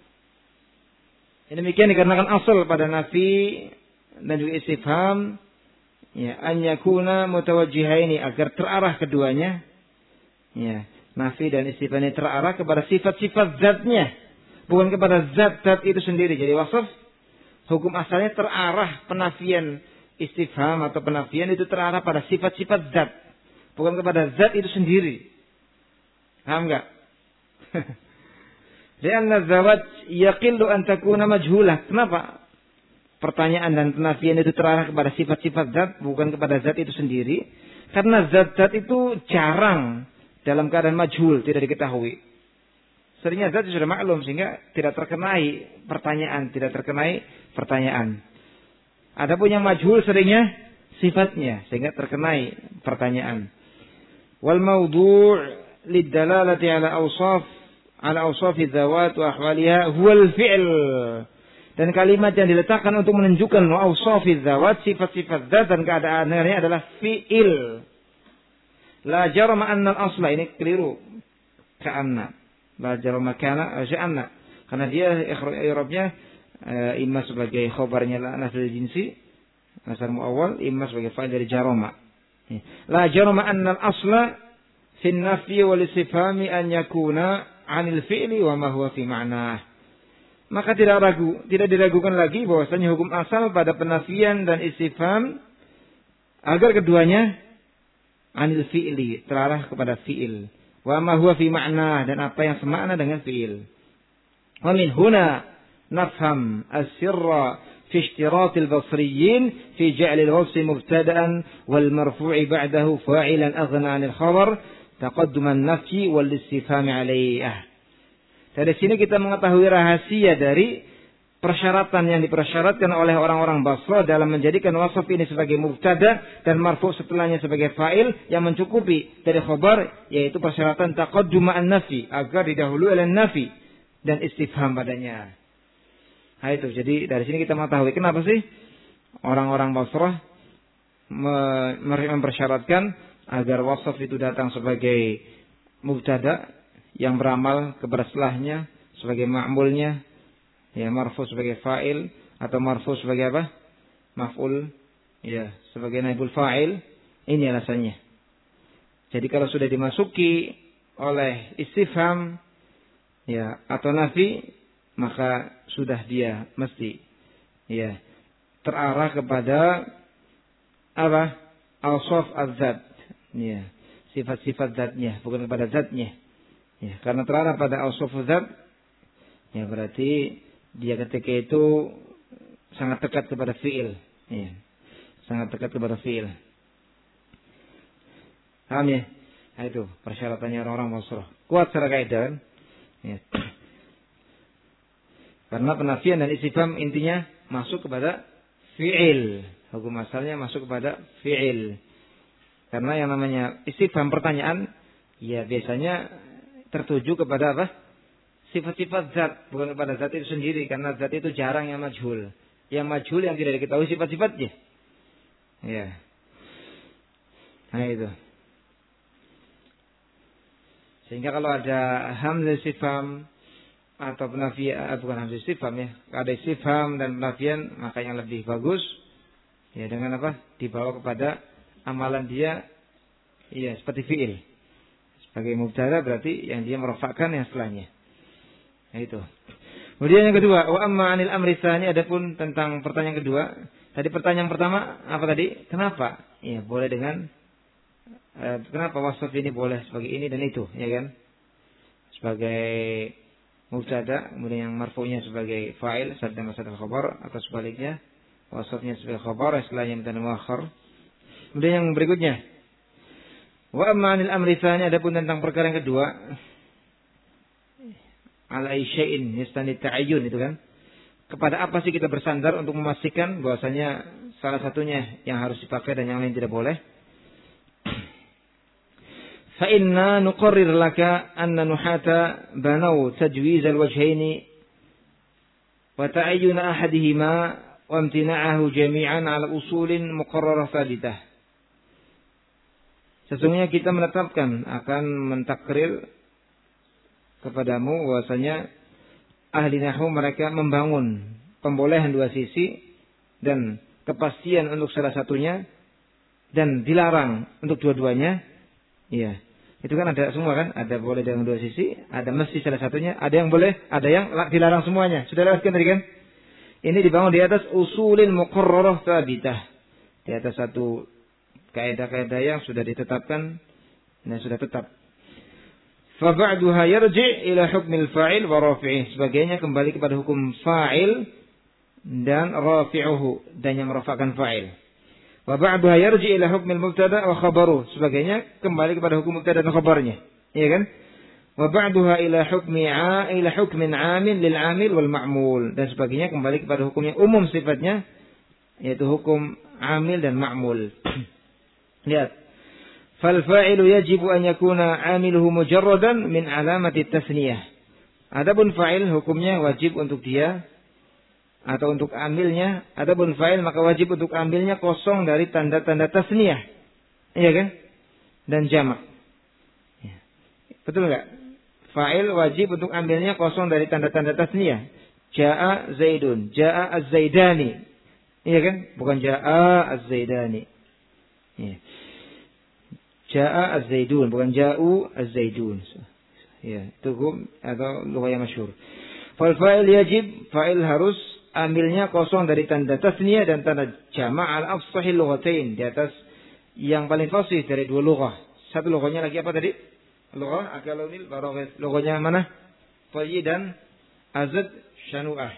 Demikian dikarenakan asal pada nafi dan juga istifham, ya, an yakuna mutawajjihaini, agar terarah keduanya, ya, nafi dan istifham ini terarah kepada sifat-sifat zatnya, bukan kepada zat-zat itu sendiri. Jadi wasf hukum asalnya terarah, penafian istifham atau penafian itu terarah pada sifat-sifat zat, bukan kepada zat itu sendiri. Paham enggak? Lianna zawat yaqillu an takuna majhulah. Kenapa? Pertanyaan dan penafian itu terarah kepada sifat-sifat zat, bukan kepada zat itu sendiri. Karena zat-zat itu jarang dalam keadaan majhul, tidak diketahui. Seringnya zat sudah maklum sehingga tidak terkenai pertanyaan, tidak terkenai pertanyaan. Adapun yang majhul seringnya sifatnya sehingga terkenai pertanyaan. Wal mawdu' lidalalati ala awsafi dzawat wa ahwaliha huwal fi'l. Dan kalimat yang diletakkan untuk menunjukkan awsafi dzawat, sifat-sifat zat dan keadaannya adalah fi'il. La jarama anna al-asla, ini keliru. Ka'anna. La jarama kana ja'anna. Karena dia i'rabnya imma sebagai khabarnya la nafil jinsi, nasar muawwal, imma sebagai fa'il dari jarama. La jarama anna al-asla fi an-nafyi wal istifhami an yakuna 'anil fi'li wa ma huwa fi ma'nah. Maka tidak diragukan lagi bahwasanya hukum asal pada penafian dan istifham agar keduanya 'anil fi'li, terarah kepada fi'il. Wa ma huwa fi ma'nah, dan apa yang semakna dengan fi'il. Wa min huna nafham as-sirra fi ishtirat al-basriyyin fi ja'l al-wasf mubtada'an wal marfu'i ba'dahu fa'ilan aghna 'anil khabar taqaddum an-nafyi wal istifham 'alayhi. Dari sini kita mengetahui rahasia dari persyaratan yang dipersyaratkan oleh orang-orang Basra dalam menjadikan wasf ini sebagai mubtada dan marfu setelahnya sebagai fa'il yang mencukupi dari khabar, yaitu persyaratan taqaddum an-nafi, agar didahului oleh nafi dan istifham padanya. Nah itu, jadi dari sini kita mengetahui kenapa sih orang-orang Basrah mempersyaratkan agar wasf itu datang sebagai mubtada yang beramal kepada setelahnya sebagai ma'mulnya, ya, marfu sebagai fa'il atau marfu sebagai apa? Maf'ul Ya, sebagai naibul fa'il, ini alasannya. Jadi kalau sudah dimasuki oleh istifham ya atau nafi, maka sudah dia mesti ya terarah kepada apa? Awsaf az-zat. Ya, sifat-sifat zatnya, bukan kepada zatnya. Ya, karena terarah pada awsaf az-zat, ya berarti dia ketika itu sangat dekat kepada fi'il. Ya. Sangat dekat kepada fi'il. Paham ya? Nah, itu persyaratannya orang-orang Basrah. Kuat secara kaidah kan? Ya. Karena penafian dan istifham intinya masuk kepada fi'il. Hukum asalnya masuk kepada fi'il. Karena yang namanya istifham pertanyaan, ya biasanya tertuju kepada apa? Sifat-sifat zat, bukan kepada zat itu sendiri. Karena zat itu jarang yang majhul. Yang majhul yang tidak diketahui sifat-sifatnya. Ya. Nah itu. Sehingga kalau ada hamzah istifham atau penafian, bukan hamzah istifham ya, ada istifham dan penafian, maka yang lebih bagus ya dengan apa? Dibawa kepada amalan dia, ya seperti fi'il. Sebagai mubtada berarti yang dia merofakkan yang setelahnya. Nah itu. Kemudian yang kedua, wa amma 'anil amri tsani, adapun tentang pertanyaan kedua. Tadi pertanyaan pertama apa tadi? Kenapa? Ya boleh dengan kenapa wasf ini boleh sebagai ini dan itu, ya kan? Sebagai mubtada, kemudian yang marfu'nya sebagai fa'il, sadda masdar khabar, atau sebaliknya wasfnya sebagai khabar, istilahnya mubtada muakhar. Kemudian yang berikutnya, wa amma 'anil amri tsani, adapun tentang perkara yang kedua, ala syai'in yastanid ta'ayyun, itu kan? Kepada apa sih kita bersandar untuk memastikan bahwasanya salah satunya yang harus dipakai dan yang lain tidak boleh? Fa inna nuqarrir laka anna nuhata banau tajwiz al-wajhaini wa ta'ayyun ahadihima wa imtina'ahu jami'an 'ala usulin muqarrarah thabitah. Sesungguhnya kita menetapkan akan mentakrir kepadamu bahwasanya ahli nahwu mereka membangun pembolehan dua sisi dan kepastian untuk salah satunya dan dilarang untuk dua-duanya. Iya. Itu kan ada semua kan? Ada boleh dengan dua sisi, ada mesti salah satunya, ada yang boleh, ada yang dilarang semuanya. Sudah lewatkan tadi kan? Ini dibangun di atas usulin muqarrarah tsabitah. Di atas satu kaidah-kaidah yang sudah ditetapkan dan sudah tetap. Faba'duha yarji' ila hukmil fa'il wa rafi'ih. Sebagainya kembali kepada hukum fa'il dan rafi'uhu, dan yang merafa'kan fa'il. Wa ba'duha yarji' ila hukmil mubtada wa khabaruh. Sebagainya kembali kepada hukum mubtada dan khabarnya. Iya kan? Wa ba'duha ila hukmin 'amil lil 'amil wal ma'mul. Dan sebagainya kembali kepada hukum yang umum sifatnya, yaitu hukum 'amil dan ma'mul. Lihat. Fal-fa'ilu yajibu an yakuna 'amiluhu mujarradan min 'alamati tasniyah. Adapun fa'il hukumnya wajib untuk dia atau untuk amilnya, adapun fa'il maka wajib untuk amilnya kosong dari tanda-tanda tasniyah. Iya kan? Dan jamak. Ya. Betul enggak? Fa'il wajib untuk ambilnya kosong dari tanda-tanda tasniyah. Ja'a Zaidun, ja'a Az-Zaidani. Iya kan? Bukan ja'a Az-Zaidani. Iya. Ja'a Az-Zaidun, bukan ja'u Az-Zaidun. Ya, itu hukum atau lugah yang masyhur. Fal fa'il yajib, fa'il harus ambilnya kosong dari tanda tasniyah dan tanda jama' al-afsahil lughatain, di atas yang paling fasih dari dua lughah. Satu lughahnya lagi apa tadi? Lughah akalunil baraghis. Lughahnya mana? Fayyi dan azad syanu'ah.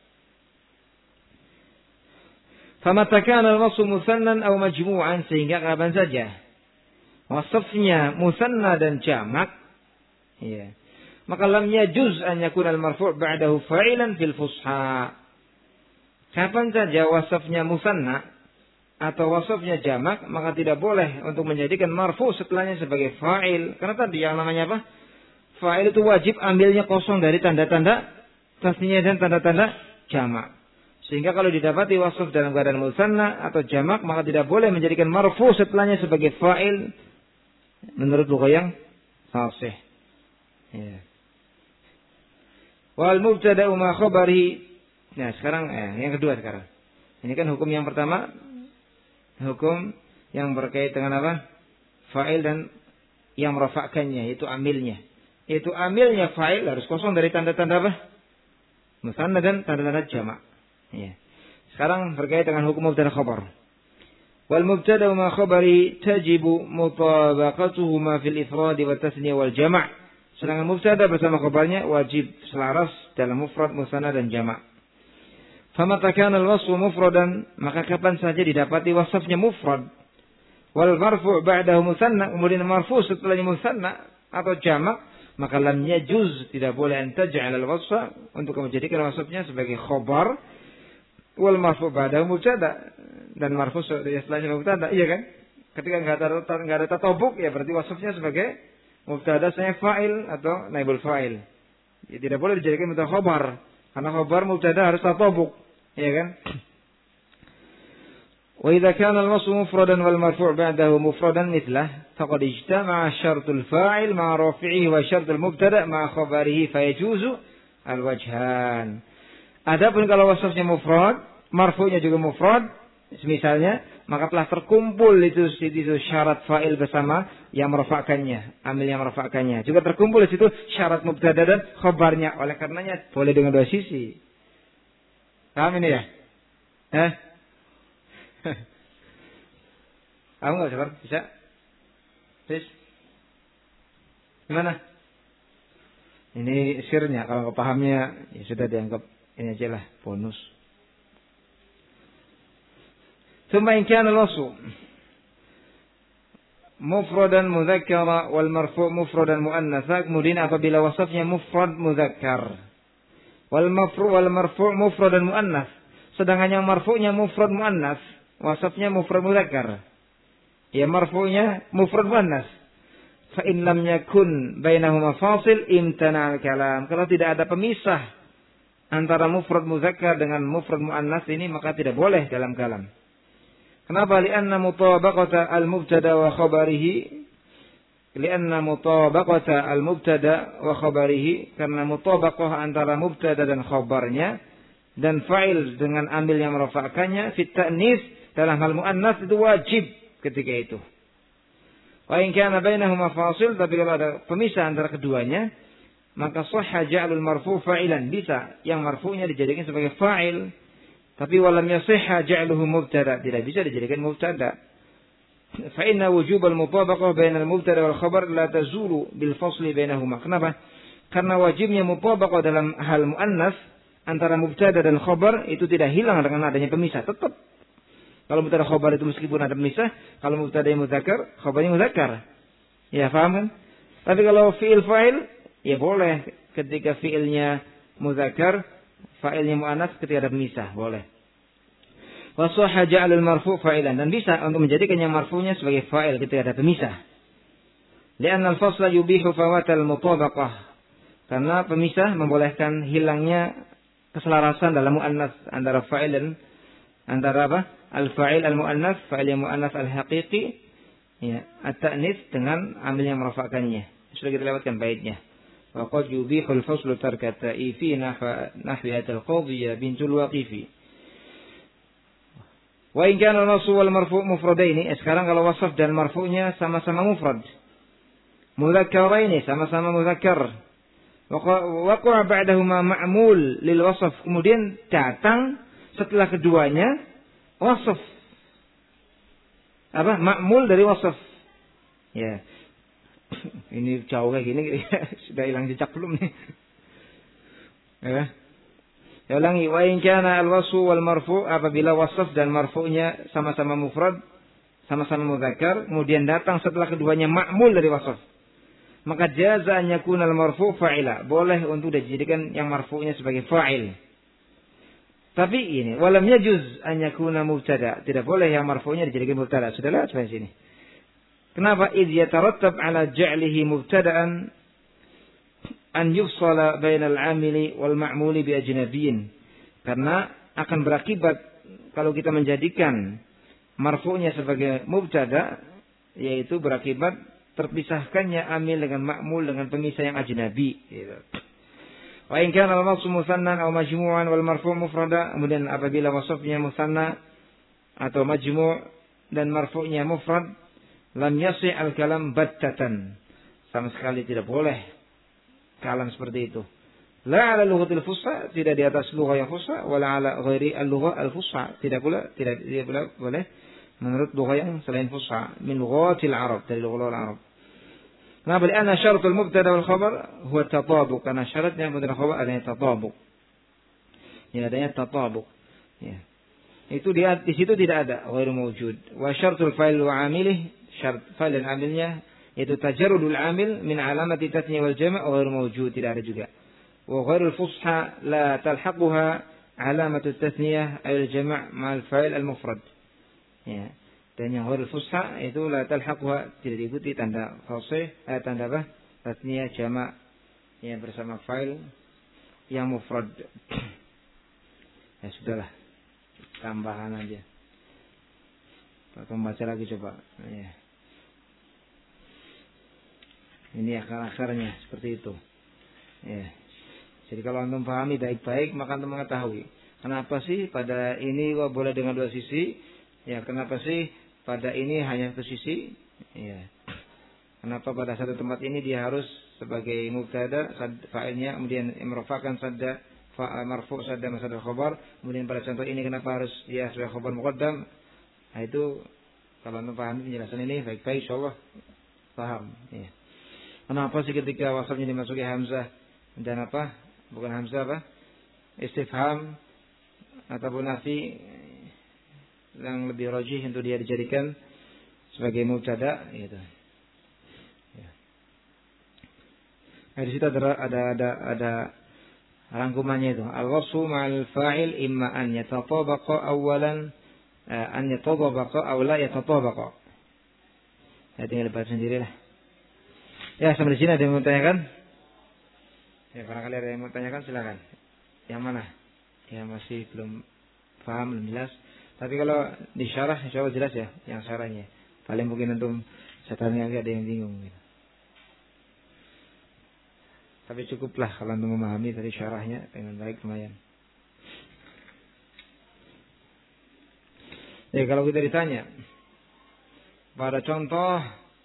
Famata kana al-wasfu musannan aw majmu'an, sehingga kapan saja wasfnya musanna dan jamak, ya, maka lam yajuz an yakuna al-marfu' ba'dahu fa'ilan fil fusha. Kapan saja wasfnya musanna atau wasfnya jamak, maka tidak boleh untuk menjadikan marfu' setelahnya sebagai fa'il. Karena tadi yang namanya apa? Fa'il itu wajib ambilnya kosong dari tanda-tanda tasniyah dan tanda-tanda jamak. Sehingga kalau didapati wasf dalam keadaan musanna atau jamak, maka tidak boleh menjadikan marfu' setelahnya sebagai fa'il menurut lugah yang fasih. Ya. Wal mubtada'u ma khabari. Nah, sekarang yang kedua sekarang. Ini kan hukum yang pertama hukum yang berkait dengan apa? Fa'il dan yang merafa'kannya, yaitu amilnya. Yaitu amilnya fa'il harus kosong dari tanda-tanda apa? Musanna dan tanda-tanda jamak. Ya. Sekarang berkait dengan hukum mubtada khabar. Wal mubtada ma khabari tajibu mutabaqatuhuma fil ifrad wa tasniyah wal jama'. Sedangkan mubtada bersama khabarnya wajib selaras dalam mufrad, musanna dan jama'. Famata kana al-wasfu mufradan, maka kapan saja didapati wasafnya mufrad. Wal marfu' ba'dahu musanna, kemudian marfu' setelahnya musanna atau jama', maka lam yajuz, tidak boleh anta ja'al al-wasfa untuk menjadikan wasafnya sebagai khabar. Wal marfu' ba'dahu mubtada, dan marfu' setelahnya mubtada, iya kan? Ketika enggak ada tatobuk, ya berarti wasafnya sebagai mubtada saya fa'il atau naibul fa'il. Ya, tidak boleh dijadikan mubtada khabar, karena khabar mubtada harus tatobuk, iya kan? Wa idza kana al-wasfu mufradan wal marfu' ba'dahu mufradan mithlah faqad ijtama'a syartul fa'il ma'a rafi'ihi wa syartul mubtada' ma'a khabarihi fayajuzu al-wajhan. Adapun kalau wasafnya mufrad, marfu'nya juga mufrad, misalnya, maka telah terkumpul itu syarat fa'il bersama yang merafa'kannya, amil yang merafa'kannya. Juga terkumpul di situ syarat mubtada dan khabarnya. Oleh karenanya boleh dengan dua sisi. Paham ini ya? Kamu nggak sabar? Bisa? Bis? Gimana? Ini sirnya. Kalau pahamnya ya sudah dianggap ini aja lah bonus. Thumma in kana al-wasfu mufradan mudzakkara wal marfu' mufradan muannatsa, kemudian apabila wasafnya mufrad mudzakkar wal marfu' mufradan muannats, sedangkan yang marfu'nya mufrad muannats, wasafnya mufrad mudzakkar, ya marfu'nya mufrad muannats, fa in lam yakun bainahuma fasil imtana al-kalam. Kalau tidak ada pemisah antara mufrad mudzakkar dengan mufrad muannats ini, maka tidak boleh dalam kalam. Kenapa? Lianna mutabaqata al-mubtada wa khabarihi, karena mutabaqah antara mubtada dan khabarnya dan fa'il dengan amil yang merafa'kannya fit ta'nis dalam hal muannats itu wajib ketika itu. Wa in kana bainahuma fasil, tapi kalau ada pemisah antara keduanya, maka sahha ja'alul marfu' fa'ilan, bisa yang marfu'nya dijadikan sebagai fa'il. Tapi walam yasihha ja'luhu mubtada, tidak bisa dijadikan mubtada. Fa inna wujubal mutabaqah bainal mubtada wal khabar la tazulu bil fasli bainahuma. Kenapa? Karena wajibnya mutabaqah dalam hal muannas antara mubtada dan khabar itu tidak hilang dengan adanya pemisah, tetap. Kalau mubtada khabar itu meskipun ada pemisah, kalau mubtada mudzakkar, khabarnya mudzakkar. Ya, paham kan? Tapi kalau fi'il fa'il, ya boleh ketika fi'ilnya mudzakkar, fa'ilnya mu'anats ketika ada pemisah, boleh. Wa sahha ja'alul marfu' fa'ilan, dan bisa untuk menjadikan yang marfu'nya sebagai fa'il ketika ada pemisah. Li'anna al-fasla yubihu fawatal mutabaqah, karena pemisah membolehkan hilangnya keselarasan dalam mu'annats antara fa'il dan antara apa? Al-fa'il al-mu'annats, fa'il yang mu'annats al-haqiqi, ya, at-ta'nits dengan amil yang merafa'kannya. Sudah kita lewatkan baitnya. وقد يبيح الفصل ترك التاء في نحو القاضية بنت الواقف وإن كان النصب والمرفوع مفردين. Sekarang kalau wasaf dan marfu'nya sama-sama mufrad, mudzakkaraini sama-sama mudzakkar, waqa'a ba'dahuma ma'mul lil wasf, kemudian datang setelah keduanya wasaf, apa? Ma'mul dari wasaf. Ya. Ini jauh kayak gini sudah hilang jejak belum nih? Ya. Ya ulangi, wa in kana al-wasfu wal marfu', apabila wasaf dan marfu'nya sama-sama mufrad, sama-sama mudzakkar, kemudian datang setelah keduanya ma'mul dari wasaf, maka jaza an yakuna al-marfu' fa'ila, boleh untuk dijadikan yang marfu'nya sebagai fa'il. Tapi ini walam yajuz an yakuna mubtada, tidak boleh yang marfu'nya dijadikan mubtada. Sudah lihat sampai sini. Kenapa? Idh yatarattab ala ja'lihi mubtada'an an yufsala bainal 'amili wal ma'muli bi ajnabiyyin. Karena akan berakibat kalau kita menjadikan marfu'nya sebagai mubtada, yaitu berakibat terpisahkannya amil dengan ma'mul dengan pemisah yang ajnabi, gitu. Wa in kana al-wasfu musannan aw majmu'an wal marfu' mufrada, kemudian apabila wasfnya musanna atau majmu', dan marfu'nya mufrad, lam yasi' al-kalam battatan. Sama sekali tidak boleh kalam seperti itu. La ala lughatil fusha, tidak di atas lugah yang fusha, wala ala ghairi al-lugha al-fusha, tidak pula boleh menurut lugah yang selain fusha, min lughatil Arab, dari lugah Arab. Kenapa? Karena syaratul mubtada wal khabar huwa tatabuq, karena syaratnya mubtada khabar adanya tatabuq. Ya, adanya tatabuq. Ya. Itu di situ tidak ada ghairu mawjud. Wa syaratul fa'il wa 'amilih, syarat fa'il dan 'amilnya yaitu tajarrudul 'amil min alamati tatniyah wal jama' ghairu mawjud, tidak ada juga. Wa ghairul fusha la talhaquha alamatu tatniyah al jama' ma'al fa'il al mufrad. Ya. Dan yang ghairul fusha itu la talhaquha, tidak diikuti tanda fasih, tanda apa? Tatniyah jama' yang bersama fa'il yang mufrad. Ya sudahlah. Tambahan aja. Kita baca lagi coba. Ya. Ini akar-akarnya seperti itu. Ya. Jadi kalau antum pahami baik-baik, maka antum mengetahui kenapa sih pada ini kok boleh dengan dua sisi? Ya, kenapa sih pada ini hanya satu sisi? Ya. Kenapa pada satu tempat ini dia harus sebagai mubtada fa'ilnya, kemudian imrafakan sadda marfu' sadda masadar khabar, kemudian pada contoh ini kenapa harus dia sebagai khabar muqaddam? Nah, itu kalau anda paham penjelasan ini baik-baik insyaallah paham. Ya. Kenapa sih ketika wasafnya dimasuki hamzah dan apa? Bukan hamzah apa? Istifham ataupun nafi yang lebih rajih untuk dia dijadikan sebagai mubtada gitu. Ya. Nah, di situ ada rangkumannya itu. Al-wasfu ma'al fa'il imma an yatatabaqa awalan an yatatabaqa aw la yatatabaqa. Ya, tinggal baca sendirilah. Ya, sampai di sini ada yang mau tanyakan? Ya, barangkali ada yang mau tanyakan silakan. Yang mana? Yang masih belum paham, belum jelas. Tapi kalau disyarah insyaallah jelas ya, yang syarahnya. Paling mungkin antum setannya agak ada yang bingung gitu. Tapi cukuplah kalau anda memahami dari syarahnya dengan baik lumayan. Jadi kalau kita ditanya pada contoh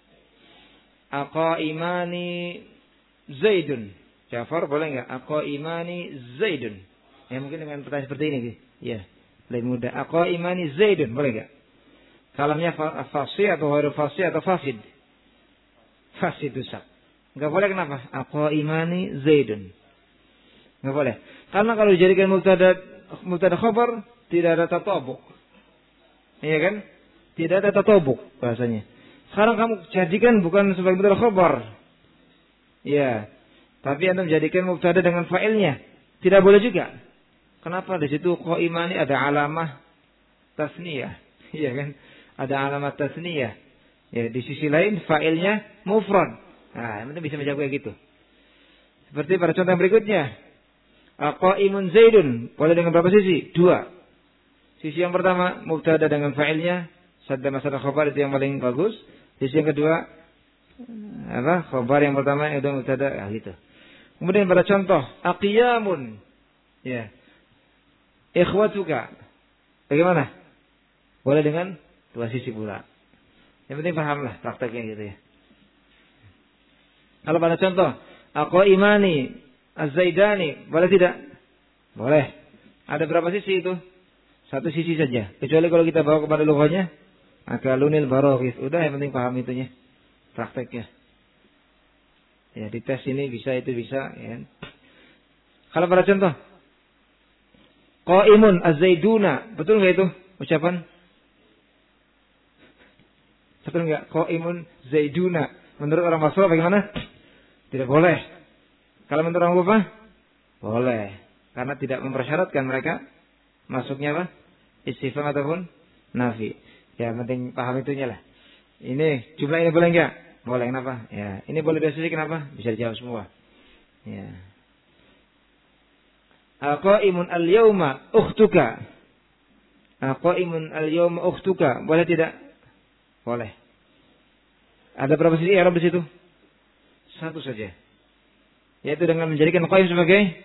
aqaimani Zaidun, Ja'far boleh enggak aqaimani Zaidun? Ya mungkin dengan pertanyaan seperti ini gitu. Ya, lebih mudah. Aqaimani Zaidun boleh enggak? Kalamnya fasih atau ghairu fasih atau fasid? Fasid rusak. Enggak boleh, kenapa? Aqaimani Zaidun. Enggak boleh. Karena kalau dijadikan mubtada khabar tidak ada tatabuq. Iya kan? Tidak ada tatabuq bahasanya. Sekarang kamu jadikan bukan sebagai mubtada khabar. Ya. Tapi Anda menjadikan mubtada dengan fa'ilnya. Tidak boleh juga. Kenapa? Di situ qaimani ada alamah tasniyah. Iya kan? Ada alamat tasniyah. Ya, di sisi lain fa'ilnya mufrad. Nah, Anda bisa menjawab kayak gitu. Seperti pada contoh berikutnya. Qaimun Zaidun. Boleh dengan berapa sisi? 2. Sisi yang pertama, mubtada dengan fa'ilnya. Sadda masadar khabar, itu yang paling bagus. Sisi yang kedua, khabar yang pertama, itu mubtada. Ya, gitu. Kemudian pada contoh. Aqiyamun. Ya. Ikhwatuka. Bagaimana? Boleh dengan 2 sisi pula. Yang penting pahamlah prakteknya gitu ya. Kalau pada contoh aqaimani az-zaidani, boleh tidak? Boleh. Ada berapa sisi itu? 1 sisi saja. Kecuali kalau kita bawa kepada lughahnya, akalunil baraghis. Udah, yang penting paham itunya. Prakteknya. Ya, di tes ini bisa, itu bisa, ya. Kalau pada contoh qaimun az-zaiduna, betul enggak itu ucapan? Betul enggak? Qaimun zaiduna. Menurut orang Basra bagaimana? Tidak boleh. Kalau menurut orang Kufah? Boleh. Karena tidak mempersyaratkan mereka masuknya apa? Istifham ataupun nafi. Ya, penting paham itunya lah. Ini jumlah ini boleh enggak? Boleh, kenapa? Ya, ini boleh biasanya kenapa? Bisa dijawab semua. Ya. Aqaimun al-yawma ukhtuka. Aqaimun al-yawma ukhtuka. Boleh tidak? Boleh. Ada berapa sisi i'rab di situ? 1 saja. Yaitu dengan menjadikan qaim sebagai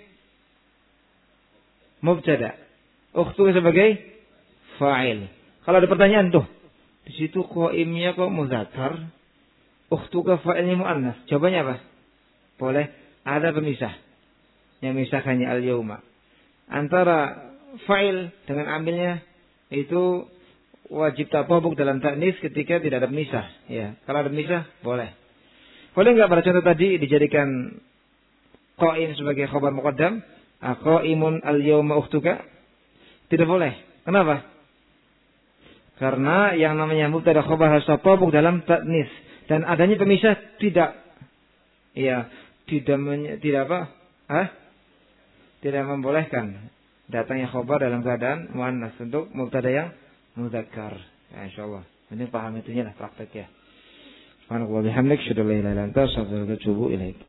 mubtada, ukhtuka sebagai fa'il. Kalau ada pertanyaan tuh, Di situ qaimnya kok muzakkar, ukhtuka fa'ilnya muannas. Jawabannya apa? Boleh. Ada pemisah. Yang misahkannya al-yauma. Antara fa'il dengan amilnya itu wajib tatabuk dalam ta'nis ketika tidak ada pemisah. Ya, kalau ada pemisah boleh. Boleh enggak pada contoh tadi dijadikan qaim sebagai khabar muqaddam? Qaimun al-yauma ukhtuka? Tidak boleh. Kenapa? Karena yang namanya mubtada khabar harus tatabuk dalam ta'nis dan adanya pemisah tidak tidak membolehkan datangnya khabar dalam keadaan muannas untuk mubtada yang muzakkar. Ya, insyaallah. Ini paham itunya lah praktek ya. Subhanallah bihamdik, syukur la ilaha illa anta, astaghfiruka wa atubu ilaik.